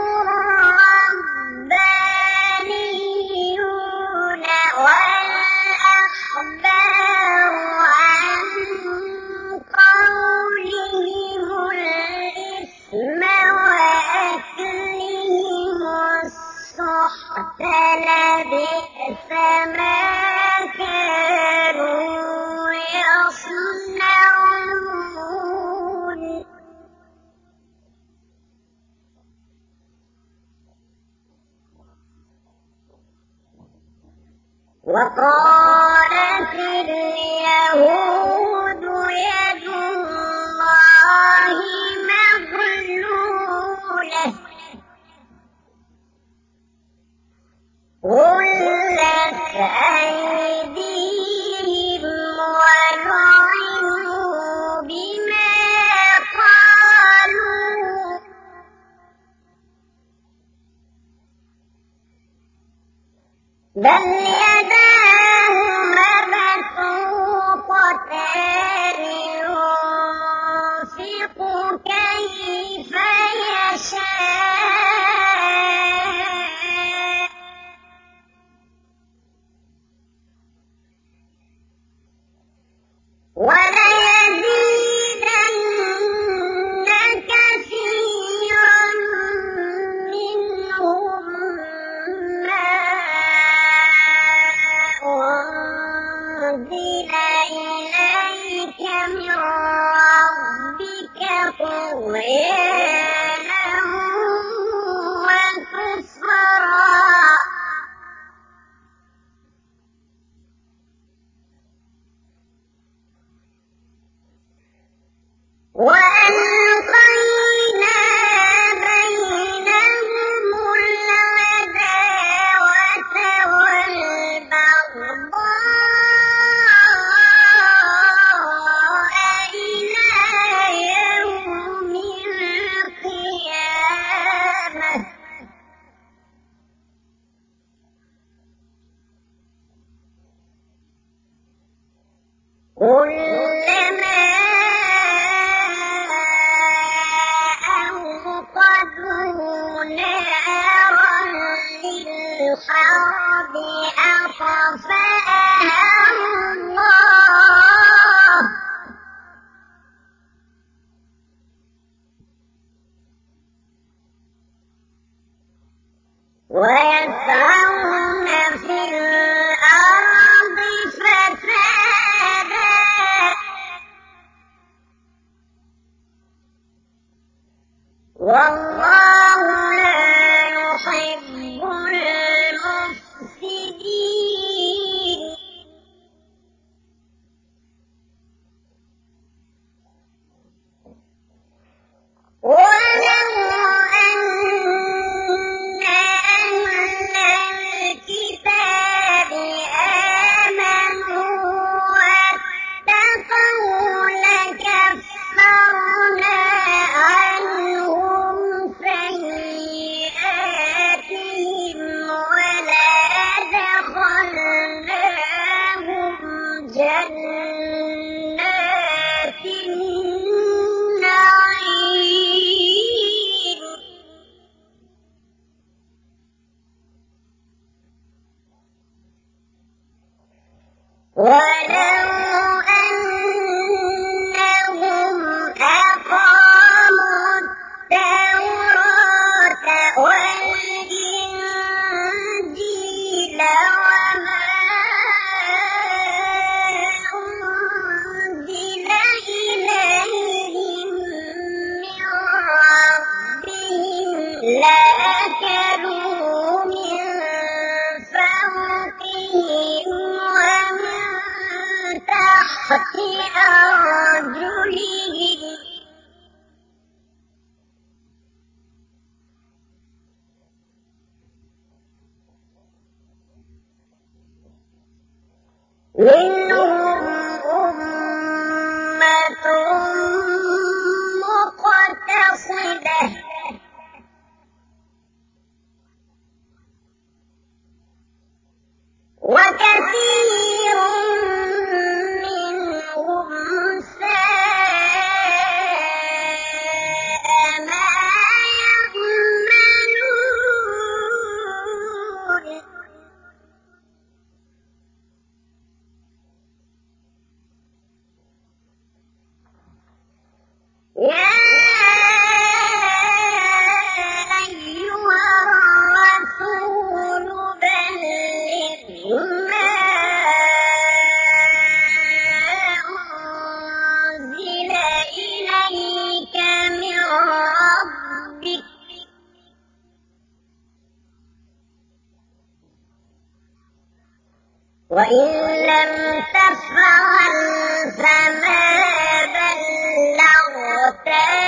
الربانيون والأحبار عن قولهم الإثم وأكلهم السحت لبئس ما كانوا يصنعون وقالت اليهود يد الله مغلولة غلت أيديهم ولعنوا بما قالوا بل يداه مبسوطتان ينفق كيف يشاء وليزيدن كثيرا منهم ما أنزل إليك من ربك طغيانا وكفرا وألقينا بينهم العداوة والبغضاء إلى يوم القيامة كلما أوقدوا نارا للحرب أطفأها الله ويسعون في الأرض فسادا والله لا يحب المفسدين جنات النعيم ولو أنهم أقاموا التوراة والإنجيل وما أنزل إليهم من ربهم لأكلوا من فوقهم ومن تحت أرجلهم منهم أمة مقتصدة وكثير منهم ساء ما يعملون يا أيها الرسول بلغ ما أنزل إليك من ربك وإن لم تفعل فما بلغت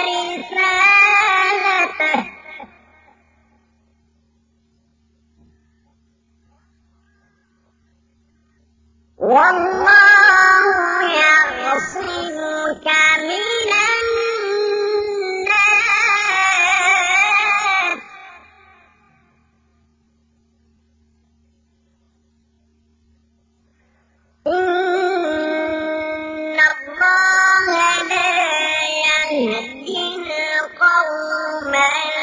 رسالته والله يعصمك من الناس إن الله لا يهدي القوم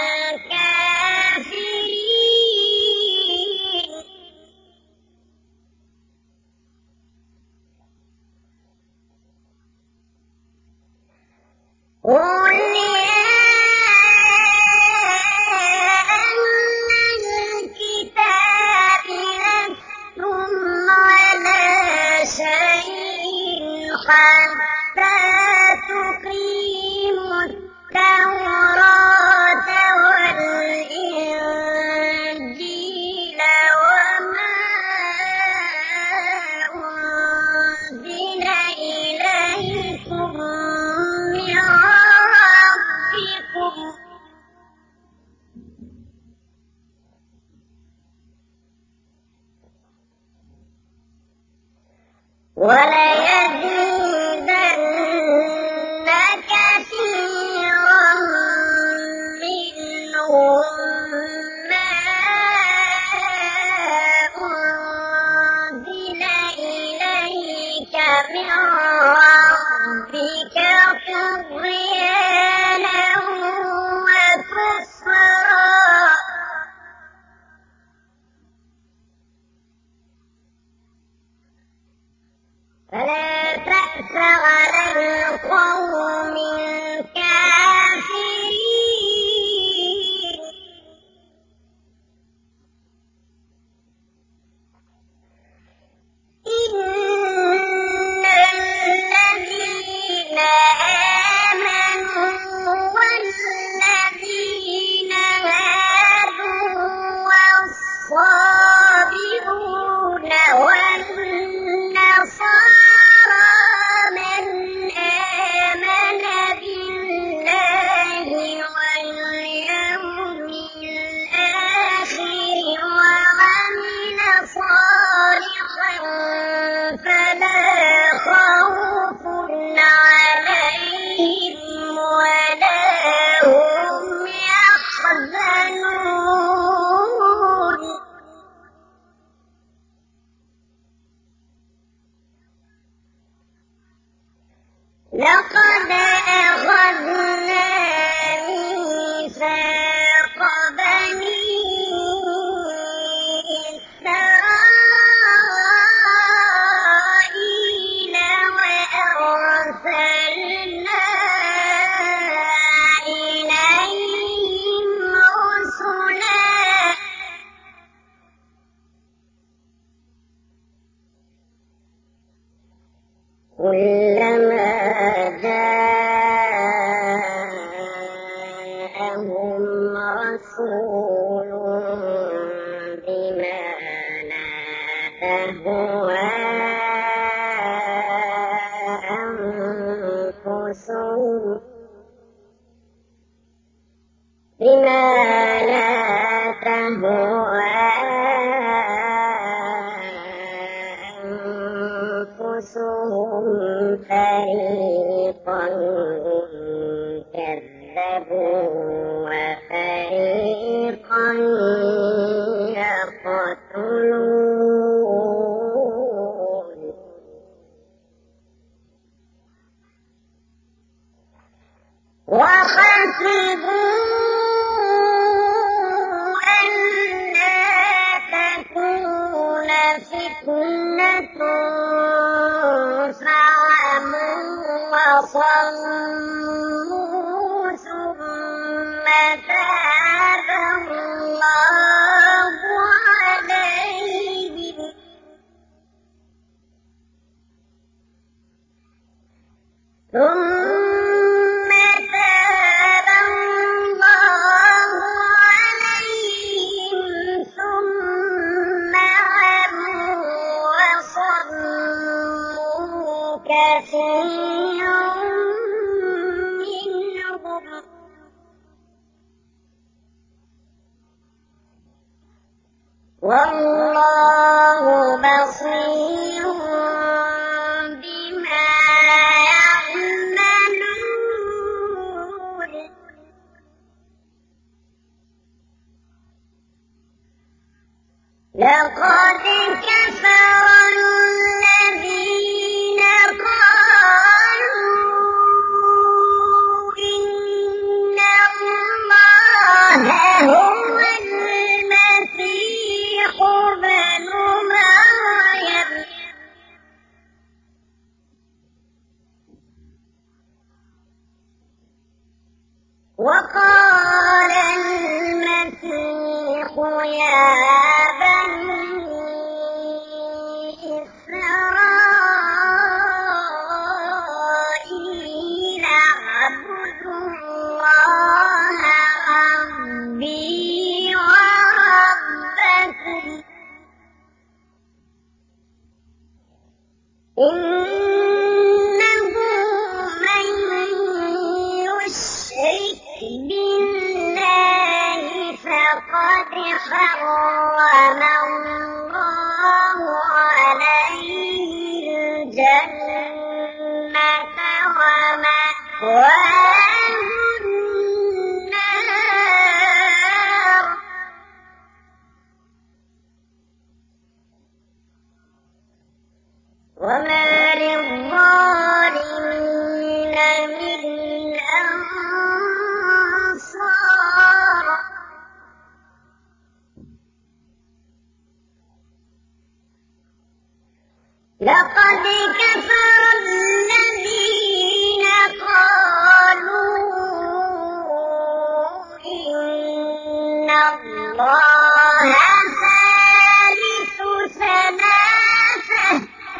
الكافرين قل يا أهل الكتاب لستم على شيء حتى تقيموا التوراة والإنجيل وما أنزل إليكم من ربكم وليزيدن كثيرا منهم ما أنزل إليك من ربك طغيانا وكفرا فلا تأس على القوم الكافرين إن الذين آمنوا والذين هادوا والصابئون والنصارى من آمن لقد أخذنا ميثاق بني إسرائيل وأرسلنا إليهم رسلا كلما جاءهم رسول بما لا تهوى أنفسهم فريقا كذبوا وفريقا يقتلون وحسبوا ألا تكون فتنة فعموا وصموا ثم تاب الله عليهم ثم تاب الله عليهم ثم عموا وصموا كثير منهم والله بصير بما يعملون لقد كفر الذين قالوا إن الله هو المسيح ابن مريم وقال المسيح يا بني إسرائيل اعبدوا الله ربي وربكم إنه من يشرك بالله فقد حرم الله عليه الجنة ومأواه النار وما للظالمين من أنصار لقد كفر الذين قالوا إن الله ثالث ثلاثة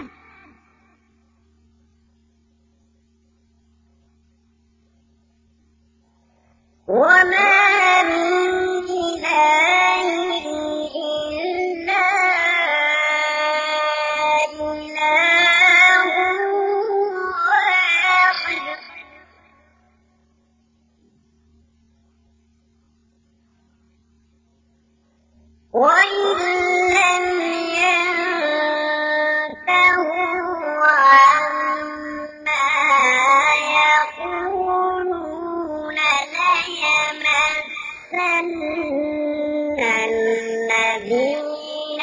وما من إله إلا إله واحد وإن لم ينتهوا عما يقولون ليمسن الذين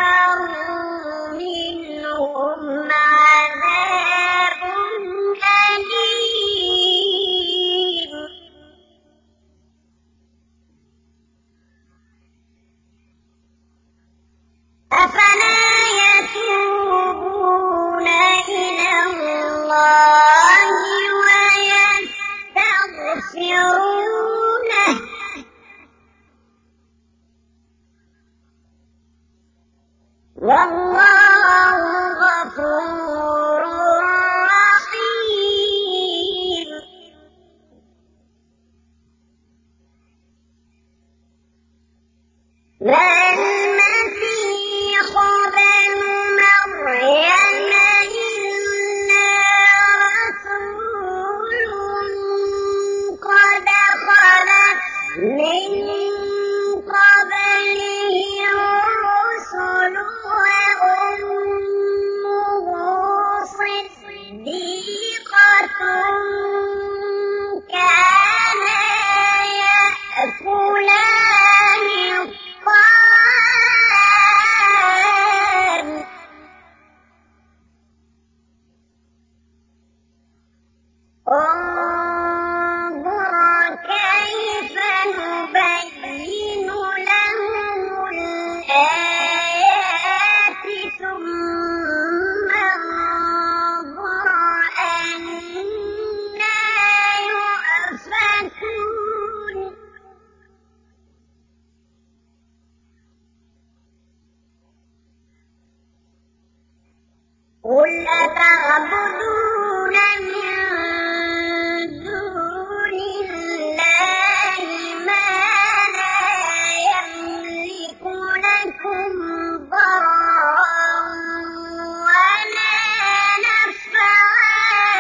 كفروا منهم عذاب قل أتعبدون من دون الله ما لا يملك لكم ضرا ولا نفعا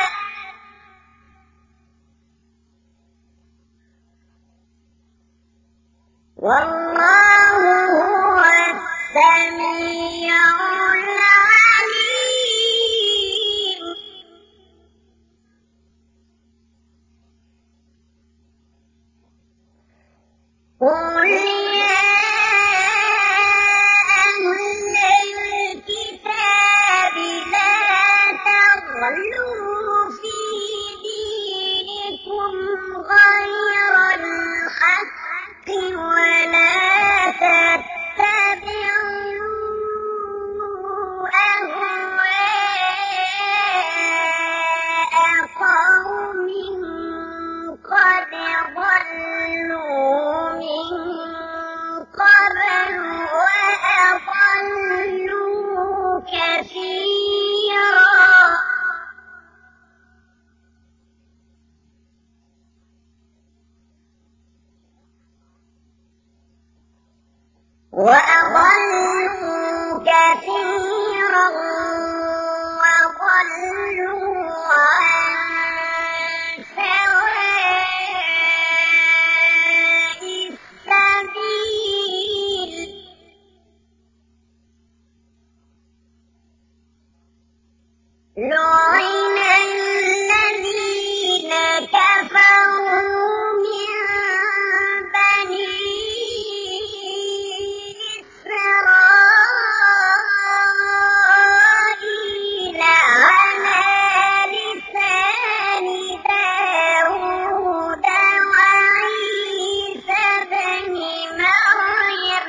والله هو السميع العليم. قل يا أهل الكتاب لا تغلوا في دينكم غير الحق ولا تتبعوا أهواء قوم قد ضلوا من قبل وأضلوا كثيرا وضلوا عن سواء السبيل. لعن الذين كفروا من بني إسرائيل على لسان داود وعيسى بن مريم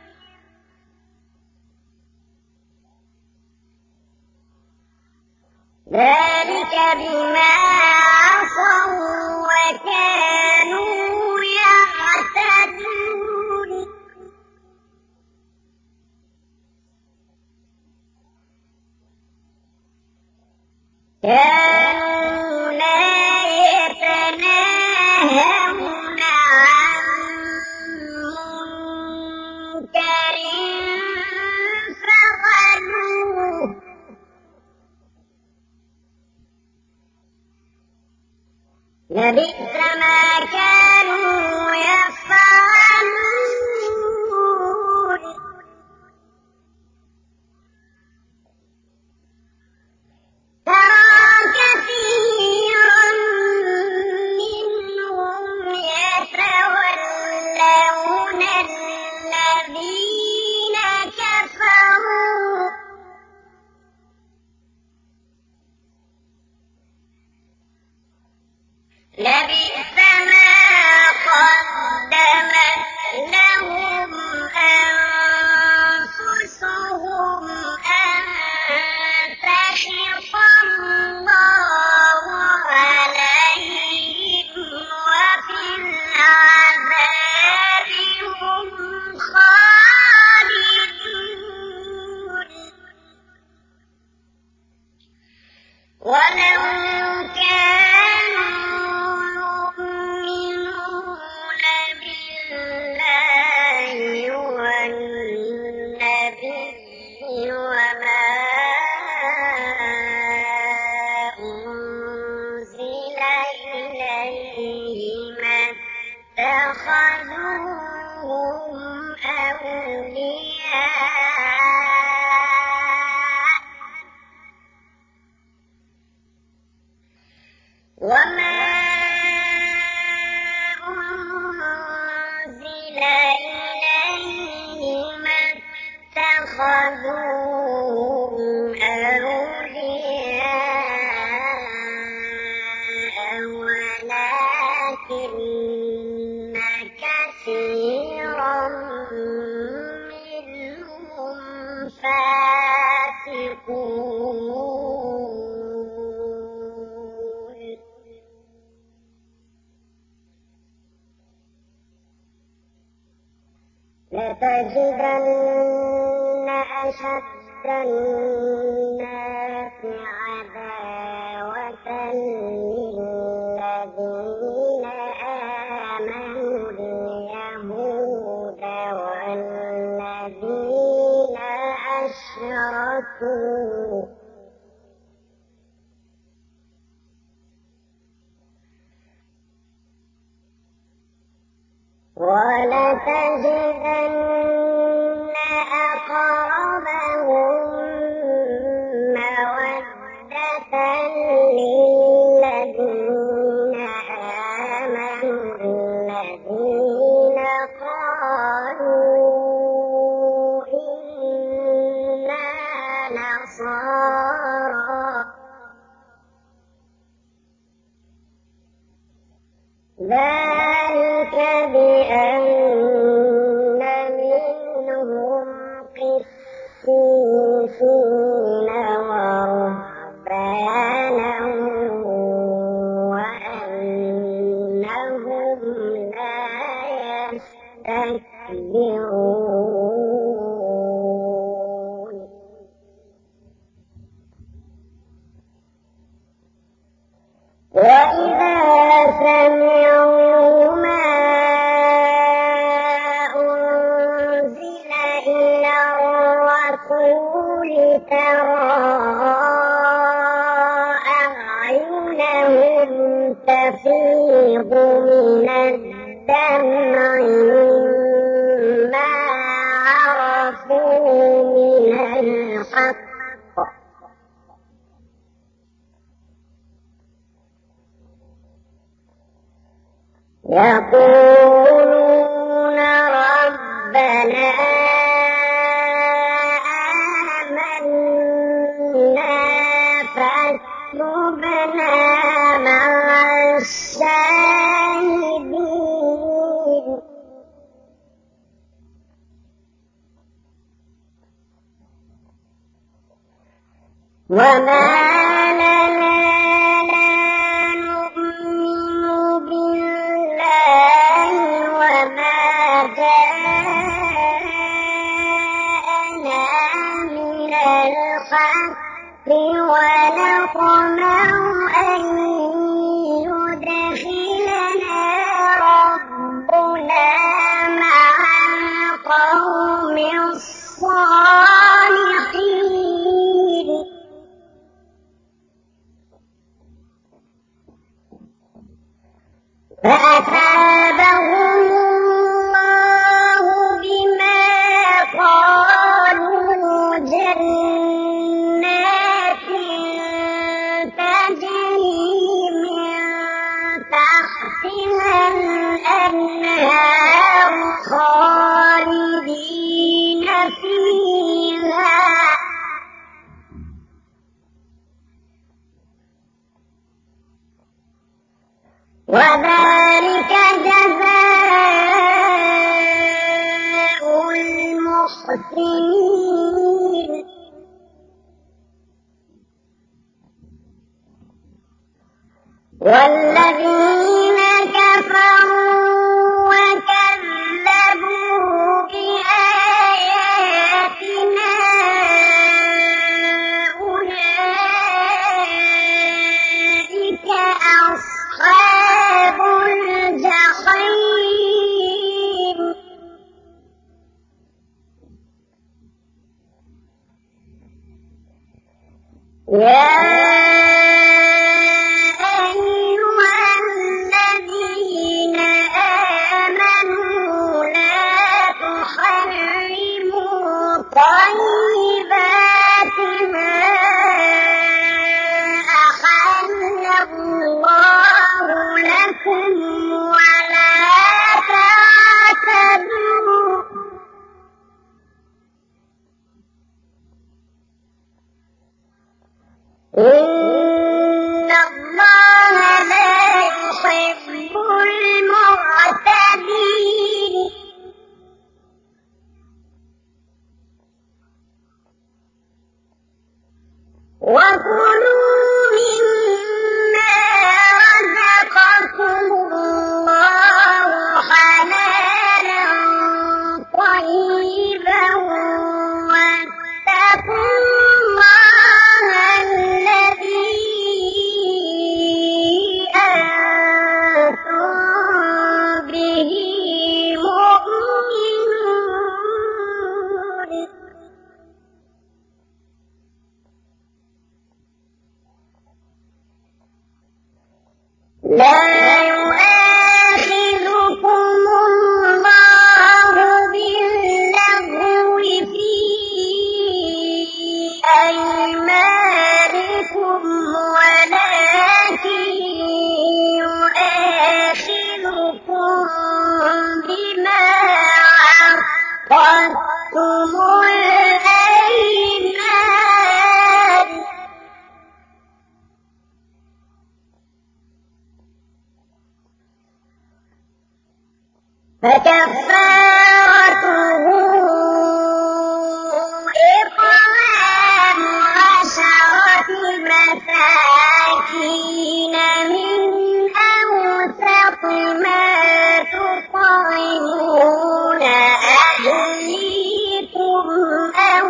ذلك بما عصوا وكانوا يعتدون. كانوا لا يتناهون عن منكر فعلوه لبئس ما كانوا يفعلون. ترى كثيرا منهم يتولون الذين كفروا لبئس ما قدمت لهم أنفسهم أن سخط الله عليهم وفي العذاب هم خالدون. ولو كانوا يؤمنون بالله والنبي وما أنزل إليه ما اتخذوهم أولياء وما أنزل إليه ما اتخذوهم أولياء ولكن كثيرا منهم فاسقون. لتجدن أشد الناس ولتجدن أقربهم مودة للذين آمنوا الذين قالوا إنا نصارى ذلك بأن منهم قسيسين ورهبانا وأنهم لا يستكبرون وإذا سمعوا ما أنزل إلى الرسول ترى أعينهم تفيض من الدمع مما عرفوا من الحق يقولون ربنا آمنا فاكتبنا مع الشاهدين وما لنا لا نؤمن بالله وما جاءنا من الحق ونطمع أن يدخلنا ربنا مع القوم الصالحين فأثابهم الله بما قالوا جنات تجري من تحتها الأنهار خالدين فيها وذلك جزاء المحسنين والذين كفروا وكذبوا بآياتنا أولئك أصحاب الجحيم يا أيها الذين آمنوا لا تحرموا طيبات ما أحل الله لكم ولا تعتدوا إن الله لا يحب المعتدين وكلوا مما رزقكم الله حلالا طيبا واتقوا الله الذي أنتم به مؤمنون لا يؤاخذكم فكفارته إطعام 10 مساكين من أوسط ما تطعمون أهليكم أو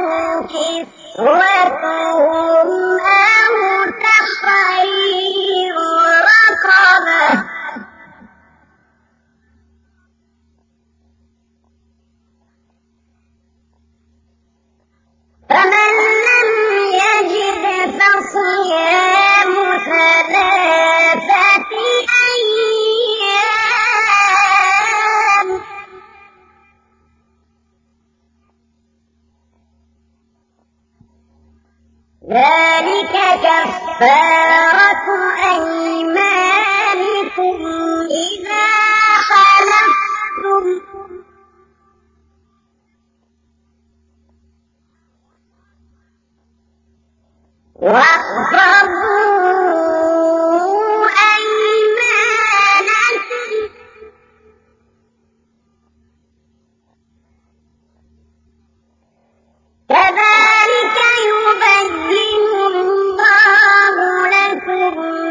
كسوتهم أو تحرير رقبة فمن لم يجد فصيام 3 أيام ذلك كفارة أيمانكم إذا حلفتم واحفظوا أيمانكم كذلك يبين الله لكم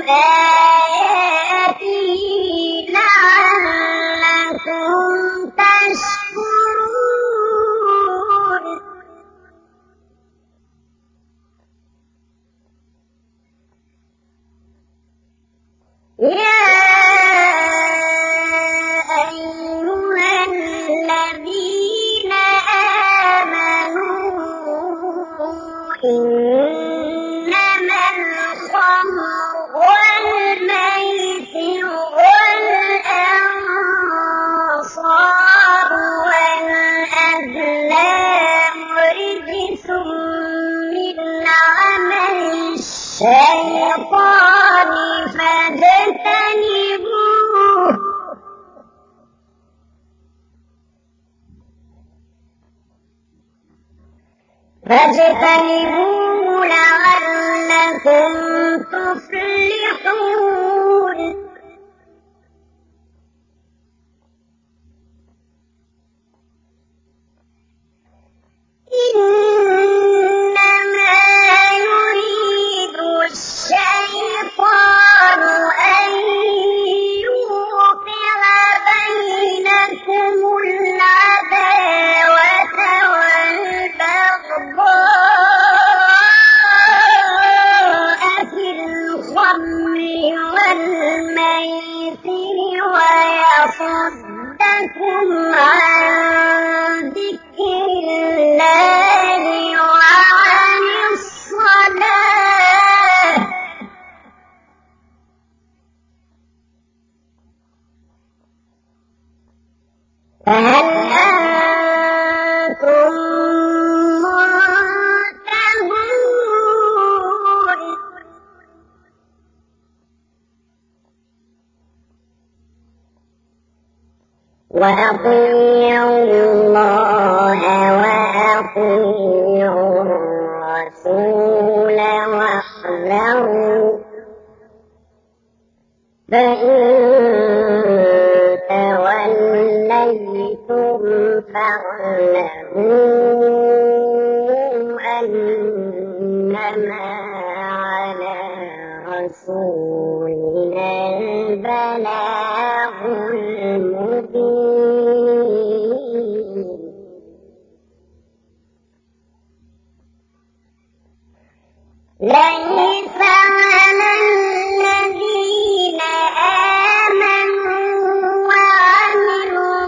آياته لعلكم تشكرون يا أيها الذين آمنوا إنما الخمر والميسر والأنصاب والأزلام رجس من عمل الشيطان فاجتنبوه لعلكم تفلحون إنما يريد الشيطان أن يوقع بينكم العداوة والبغضاء في الخمر والميسر ويصدكم عن ذكر الله وعن الصلاة فهل أنتم منتهون وأطيعوا الله وأطيعوا الرسول واحذروا فإن توليتم فاعلموا أنما على رسولنا البلاغ المبين ليس على الذين آمنوا وعملوا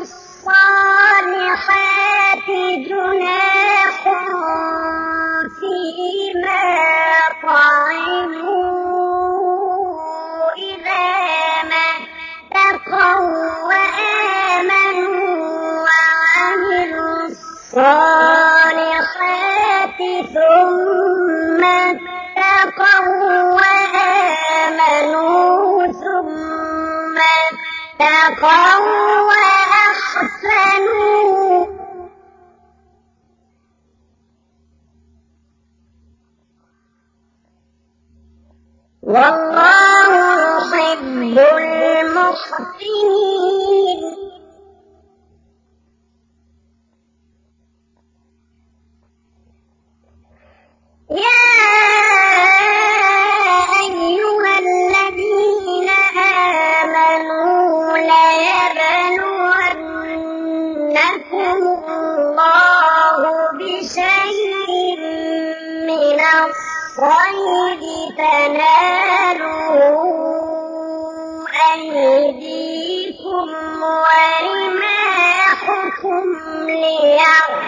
الصالحات جناح فيما طعموا إذا ما اتقوا وآمنوا وعملوا الصالحات ثم اتقوا وآمنوا ثم اتقوا وأحسنوا والله يحب المحسنين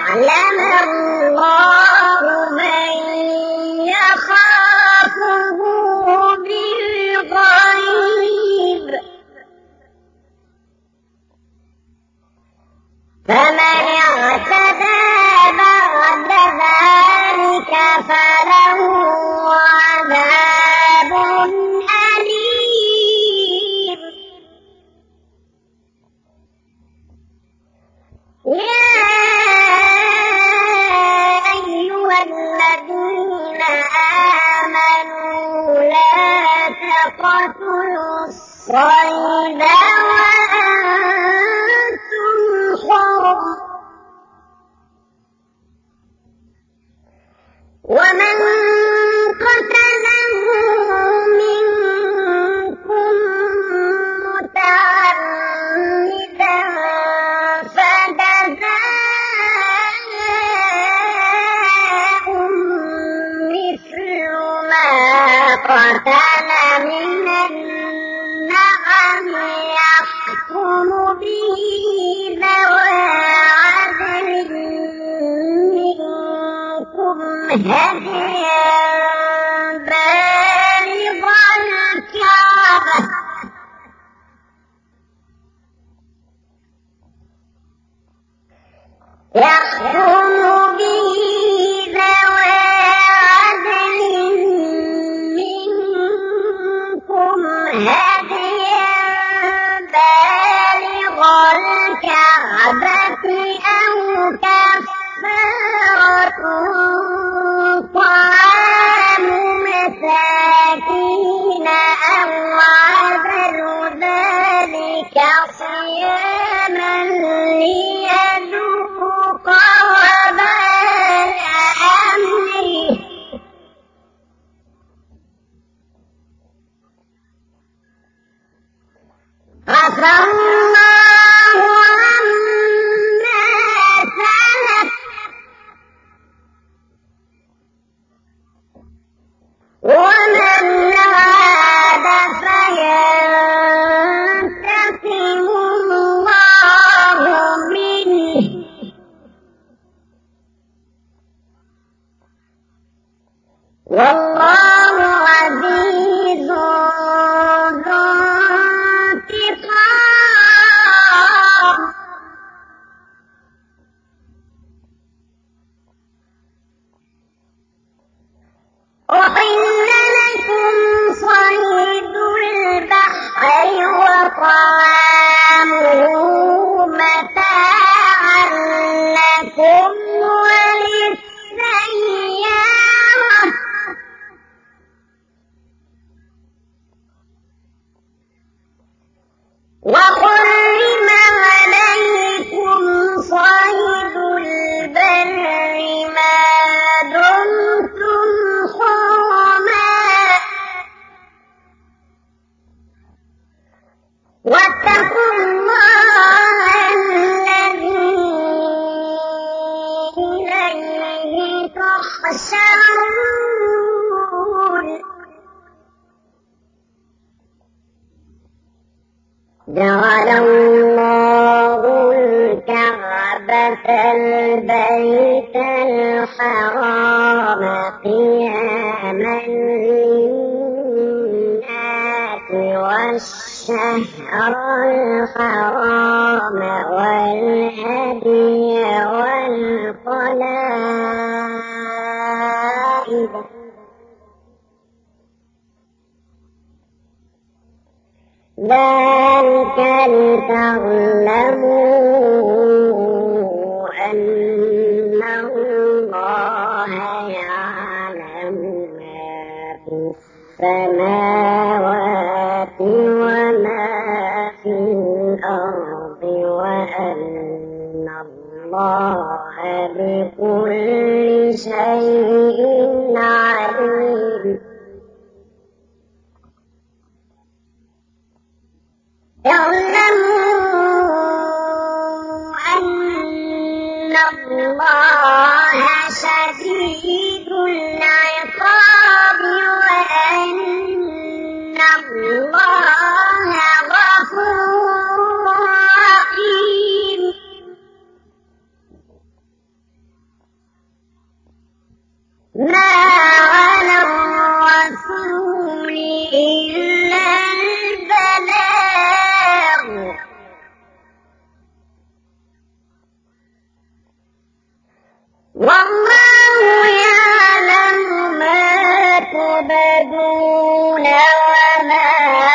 ليعلم الله من يخافه بالغيب. فمن اعتدى بعد ذلك فله عذاب أليم. يا أيها الذين آمنوا لا تقتلوا الصيد وأنتم حرم، ومن قتله منكم متعمدا فجزاء مثل ما قتل من النعم يحكم به ذوى عدل منكم هديا بالغ الكعبة يحكم به ذوى عدل منكم هديا بالغ الكعبة أو كفارة طعام مساكين أو عدل ذلك صياما ليذوق وبال أمره. عفى الله عما سلف ومن عاد فينتقم الله منه والله عزيز ذو انتقام. أحل لكم صيد البحر وطعامه متاعا لكم وللسيارة، وحرم عليكم صيد البر ما دمتم حرما. واتقوا الله الذي إليه تحشرون. جعل الله الكعبة البيت الحرام قياما للناس والشهر الحرام والهدي والقلائد ذلك لتعلموا أن الله يعلم ما في السماوات وما في الأرض وأن الله بكل شيء عليم. اعلموا أن الله شديد العقاب وأن الله غفور رحيم. تشهدون وما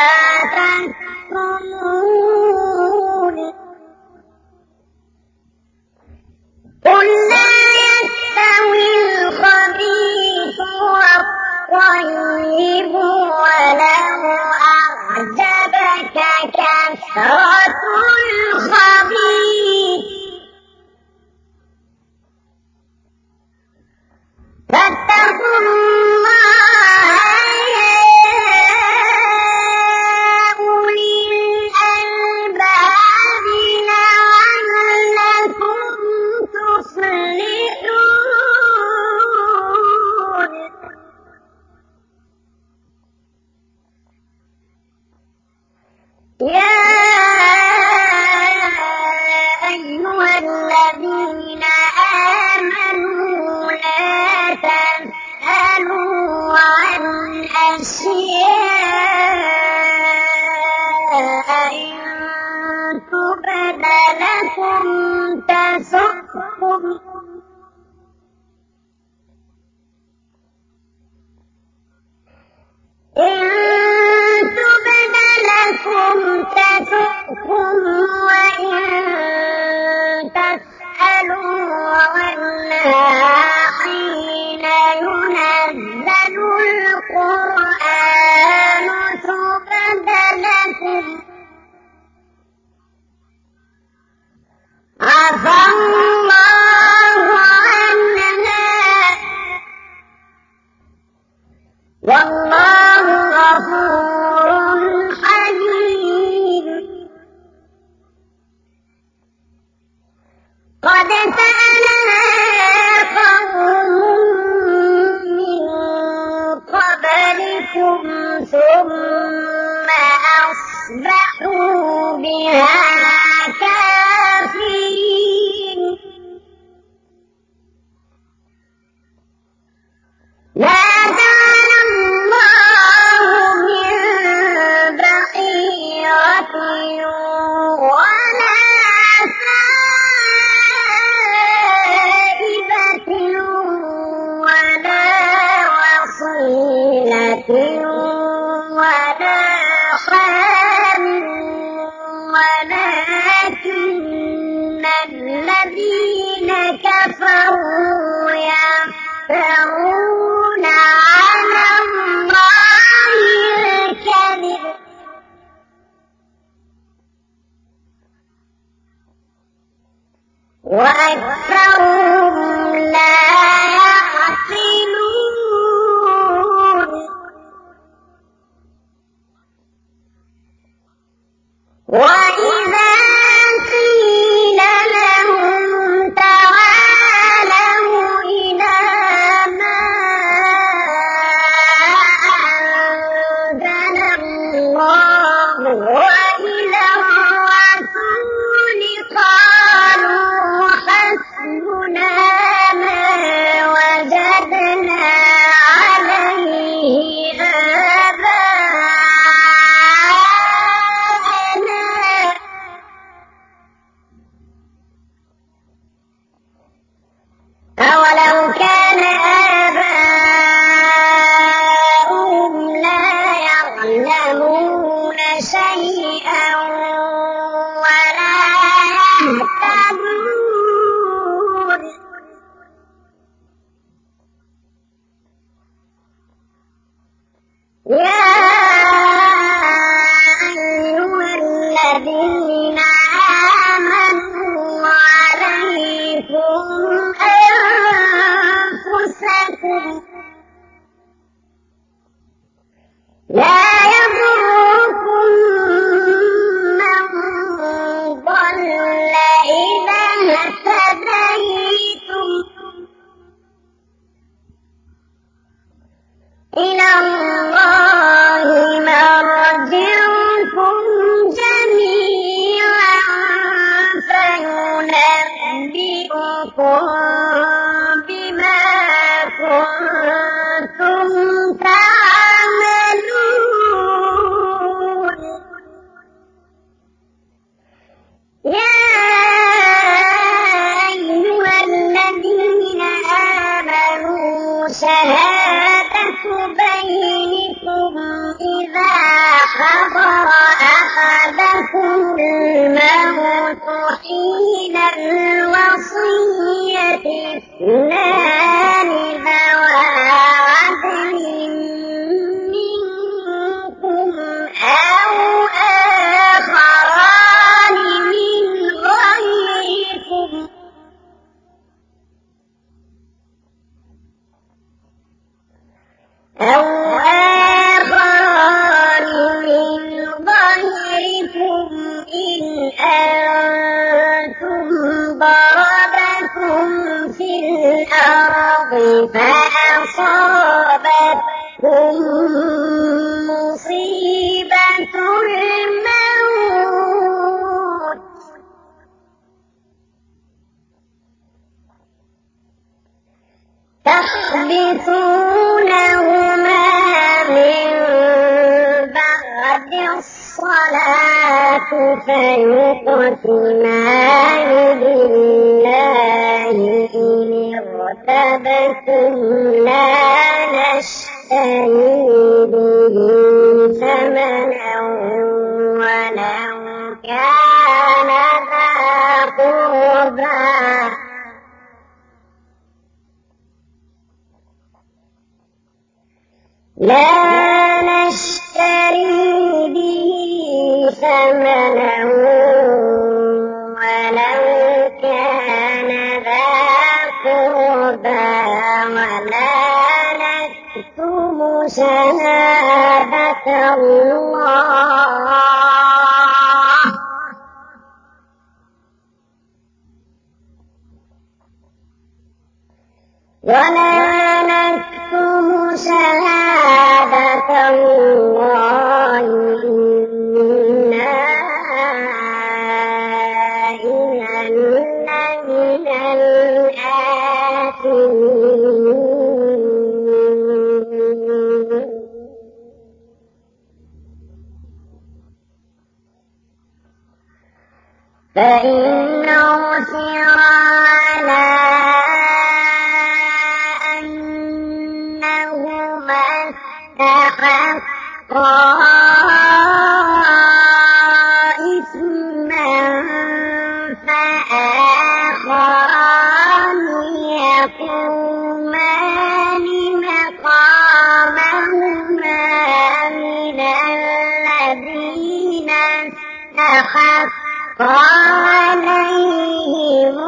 تكتمون قل لا يستوي الخبيث والطيب ولو أعجبك كثرة الخبيث فاتقوا الله يا أولي الألباب لعلكم تفلحون يا أيها الذين آمنوا لا تسألوا عن أشياء إن تبد لكم تسؤكم وإن تسألوا عنها حين ينزل القرآن تبد لكم عفى الله عنها والله غفور حليم قد سألها قوم من قبلكم ثم أصبحوا بها كافرين لا جعل الله من بحيرة ولا سائبة ولا وصيلة ولا حام ولكن الذين كفروا يفترون على الله الكذب وأكثرهم لا يعقلون وإذا قيل لهم تعالوا إلى ما أنزل الله وإلى الرسول قالوا حسبنا ما وجدنا عليه آباءنا أولو كان آباؤهم لا يعلمون شيئا ولا يهتدون يا أيها الذين آمنوا عليكم أنفسكم لا يضركم من ضل إذا اهتديتم إلى الله مرجعكم جميعا فينبئكم بما كنتم تعملون يا أيها الذين آمنوا شهادة بينكم حضر أحدكم الموت حين الوصية اثنان ذوى عدل منكم أو آخران من غيركم إن أنتم ضربتم في الأرض فأصابتكم مصيبة الموت تحبسونهما من بعد الصلاة فيقسمان بالله إن ارتبتم لا نشتري به ثمنا ولو كان ذا قربى لا نشتري به ثمنا ولو كان ذا قربى ولا نكتم شهادة الله إنا إذا لمن الآثمين فإن عثر على أنهما استحقا إثما فآخران يقومان مقامهما من الذين استحقوا عليهم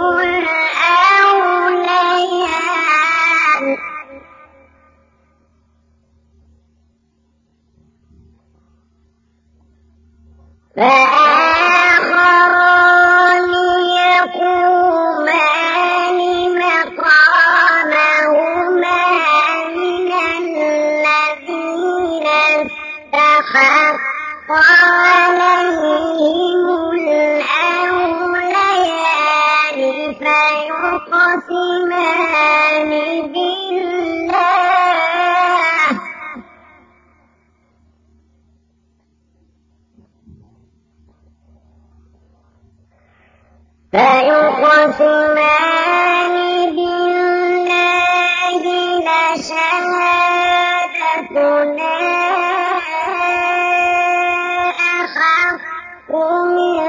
الأوليان فآخران يقومان مقامهما من الذين استحق عليهم الأوليان فيقسمان بالله لشهادتنا أحق من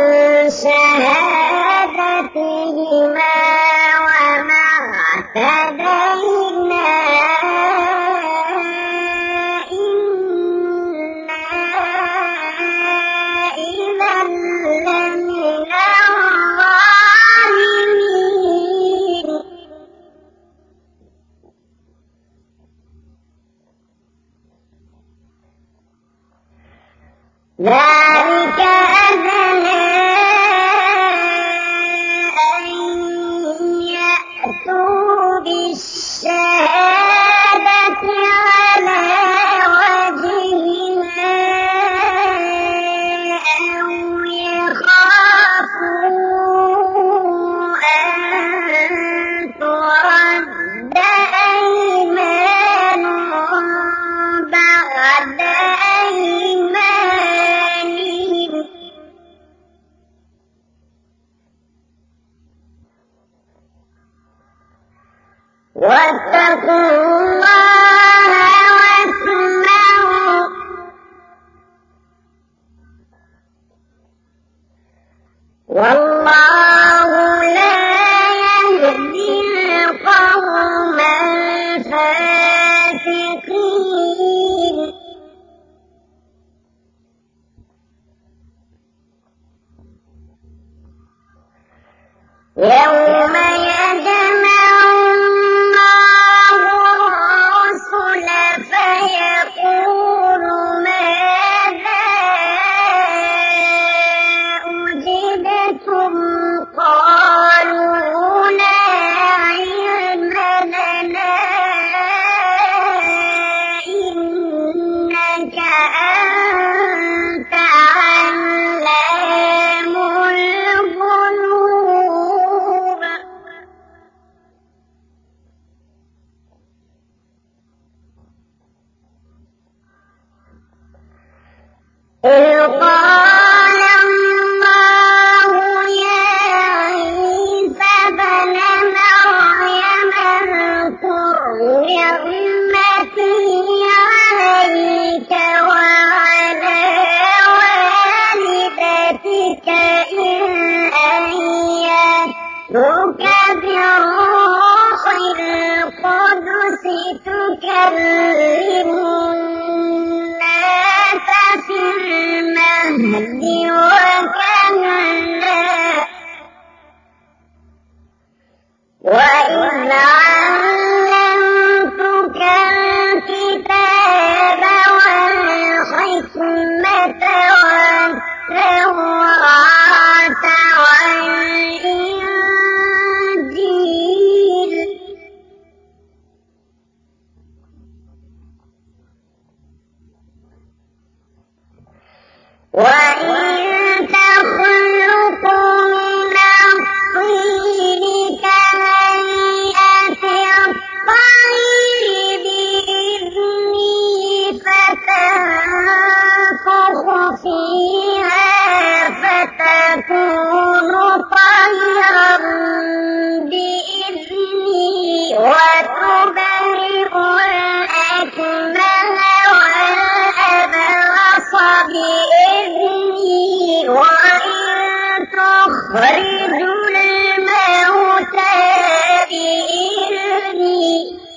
شهادتهما وما اعتدينا إنا إذا لمن الظالمين ذلك أدنى أن يأتوا بالشهادة على وجهها أو يخافوا أن ترد أيمان بعد أيمانهم يوم يجمع الله الرسل فيقول ماذا أجبتم قالوا لا علم لنا إنك أنت علام الغيوب إذ قال الله يا عيسى ابن مريم اذكر نعمتي عليك وعلى والدتك إذ أيدتك بروح القدس تكلم الناس في المهد وكهلا وإذ علمتك الكتاب والحكمة والتوراة والإنجيل وإن تخلق من الطين كهيئة الطير بإذني فتنفخ فيها فتكون طيرا بإذني وتبرئ الأكمه والأبرص بإذني وإن تخرج الموتى بإذني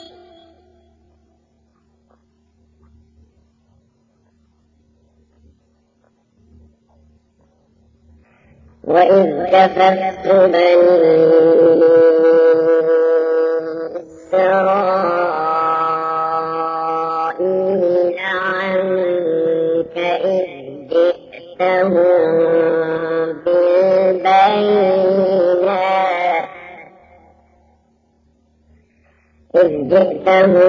وإذ كففت بني إسرائيل عنك إذ جئتهم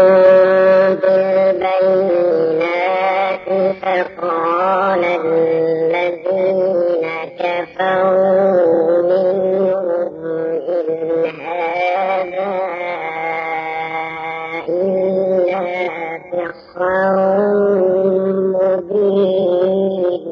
بالبينات فقال الذين كفروا منهم إن هذا إلا سحر مبين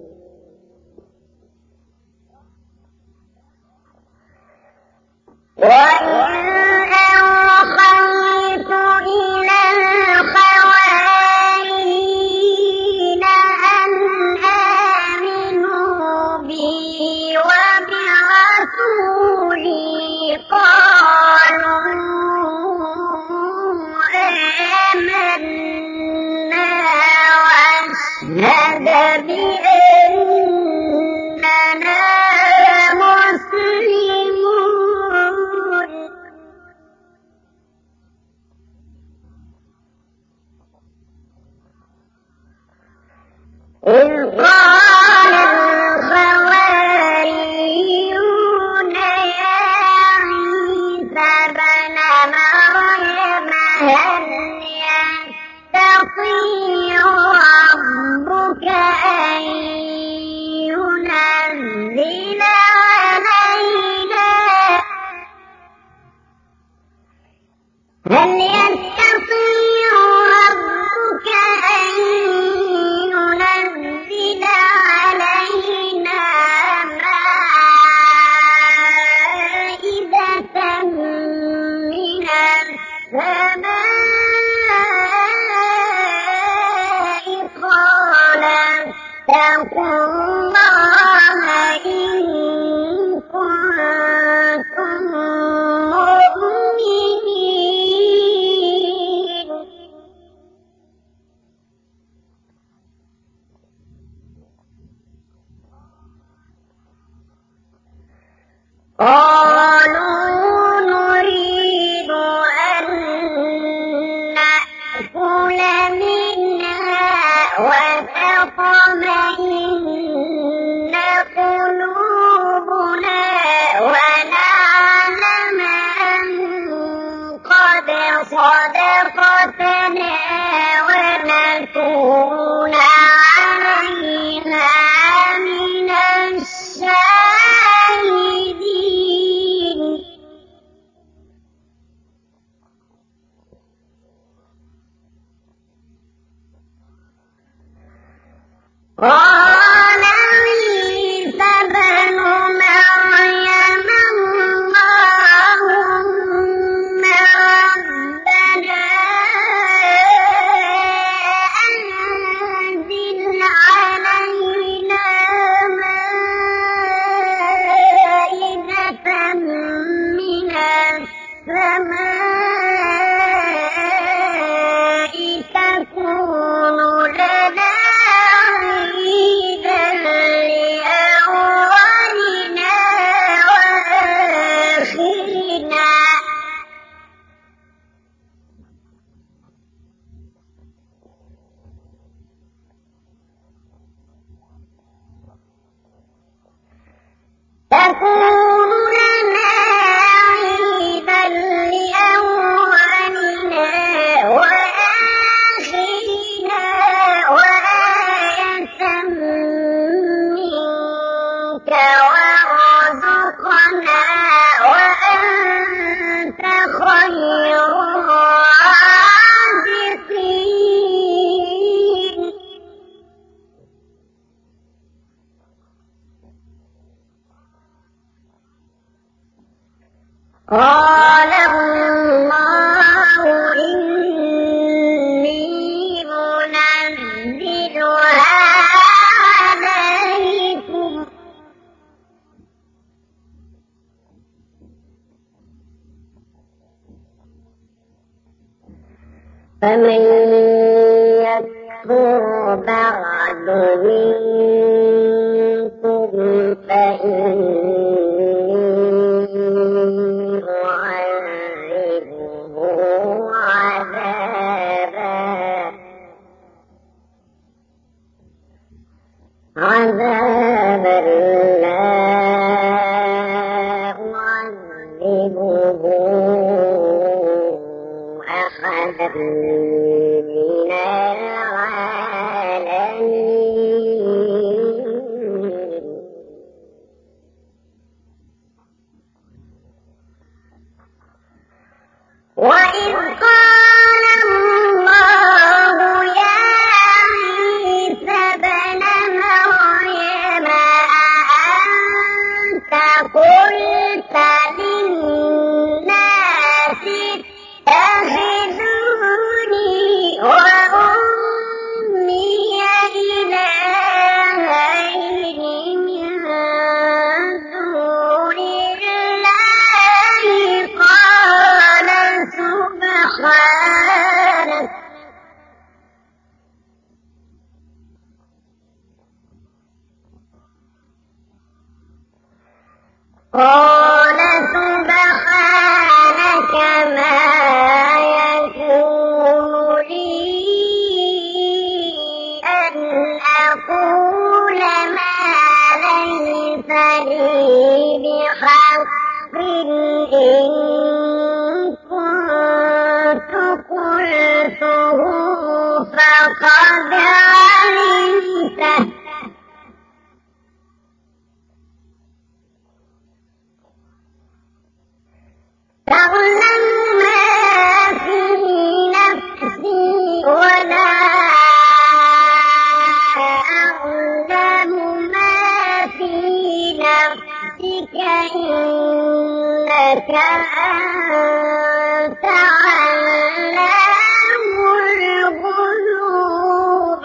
إذ قال الحواريون يا عيسى ابن مريم هل يستطيع ربك أن ينزل علينا مائدة من السماء قال اتقوا الله إن كنتم مؤمنين قال وتطمئن قلوبنا ونعلم أن قد صدقتنا ونكون عليها من الشاهدين. قال عيسى ابن مريم اللهم ربنا أنزل علينا مائدة من السماء تكون لنا عيدا لأولنا وآخرنا وآية منك وارزقنا وأنت خير الرازقين. قال الله إني منزلها عليكم فمن يكفر بعد منكم فإني أعذبه عذابا لا أعذبه أحدا من العالمين. وإذ قال الله يا عيسى ابن مريم أأنت قلت للناس اتخذوني وأمي إلهين من دون الله قال سبحانك ما يكون لي أن أقول ما ليس لي بحق إن كنت قلته فقد علمته تعلم ما في نفسي ولا أعلم ما في نفسك إنك أنت علام الغيوب.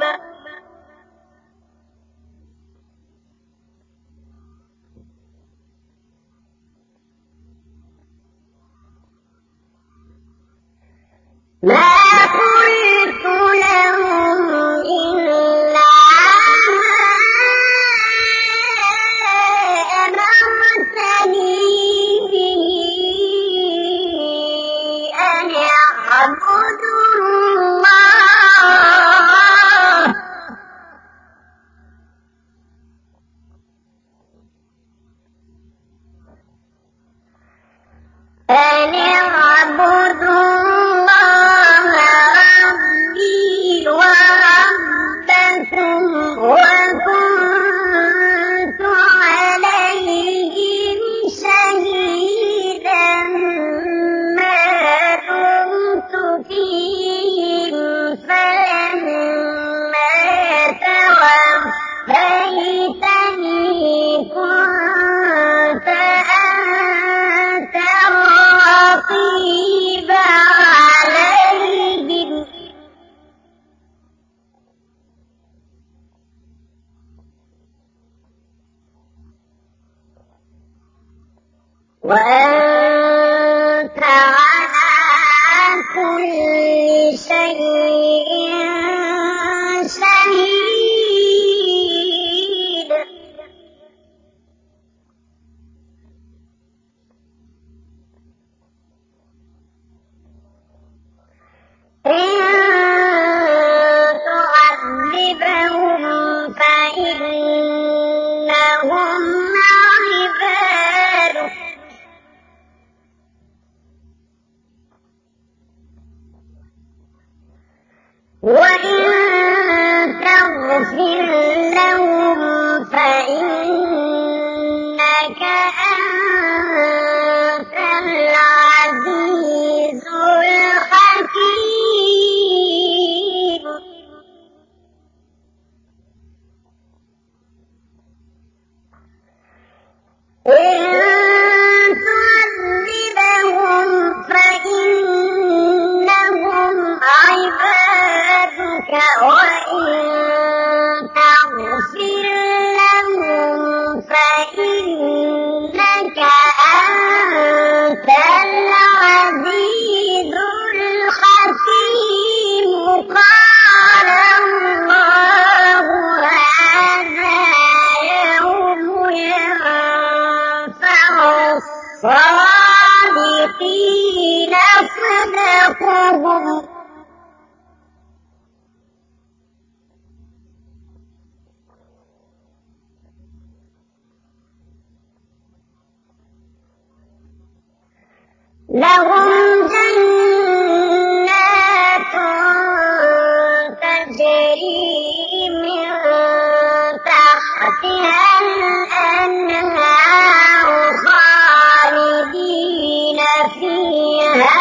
ما قلت لهم إلا ما أمرتني به وأنت على كل شيء شهيد. إن تعذبهم فإنهم عبادك وإن تغفر لهم فإنك أنت العزيز الحكيم. إن تعذبهم فإنهم عبادك وإن تغفر لهم فإنك أنت العزيز الحكيم. قال الله هذا يوم ينفع الصادقين صدقهم لهم جنات تجري من تحتها الأنهار خالدين فيها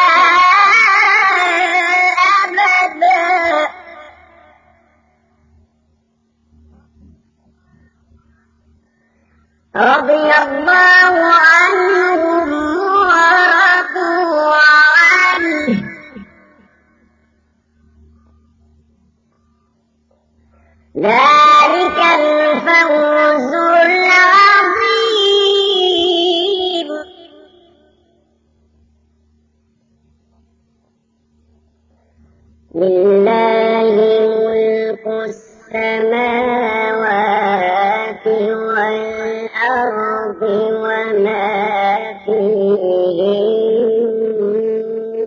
أبدا رضي الله عنهم ورضوا عنه ذلك الفوز العظيم. لله ملك السماوات والأرض وما فيهن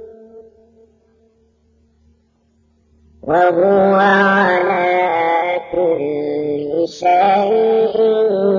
وهو على كل شيء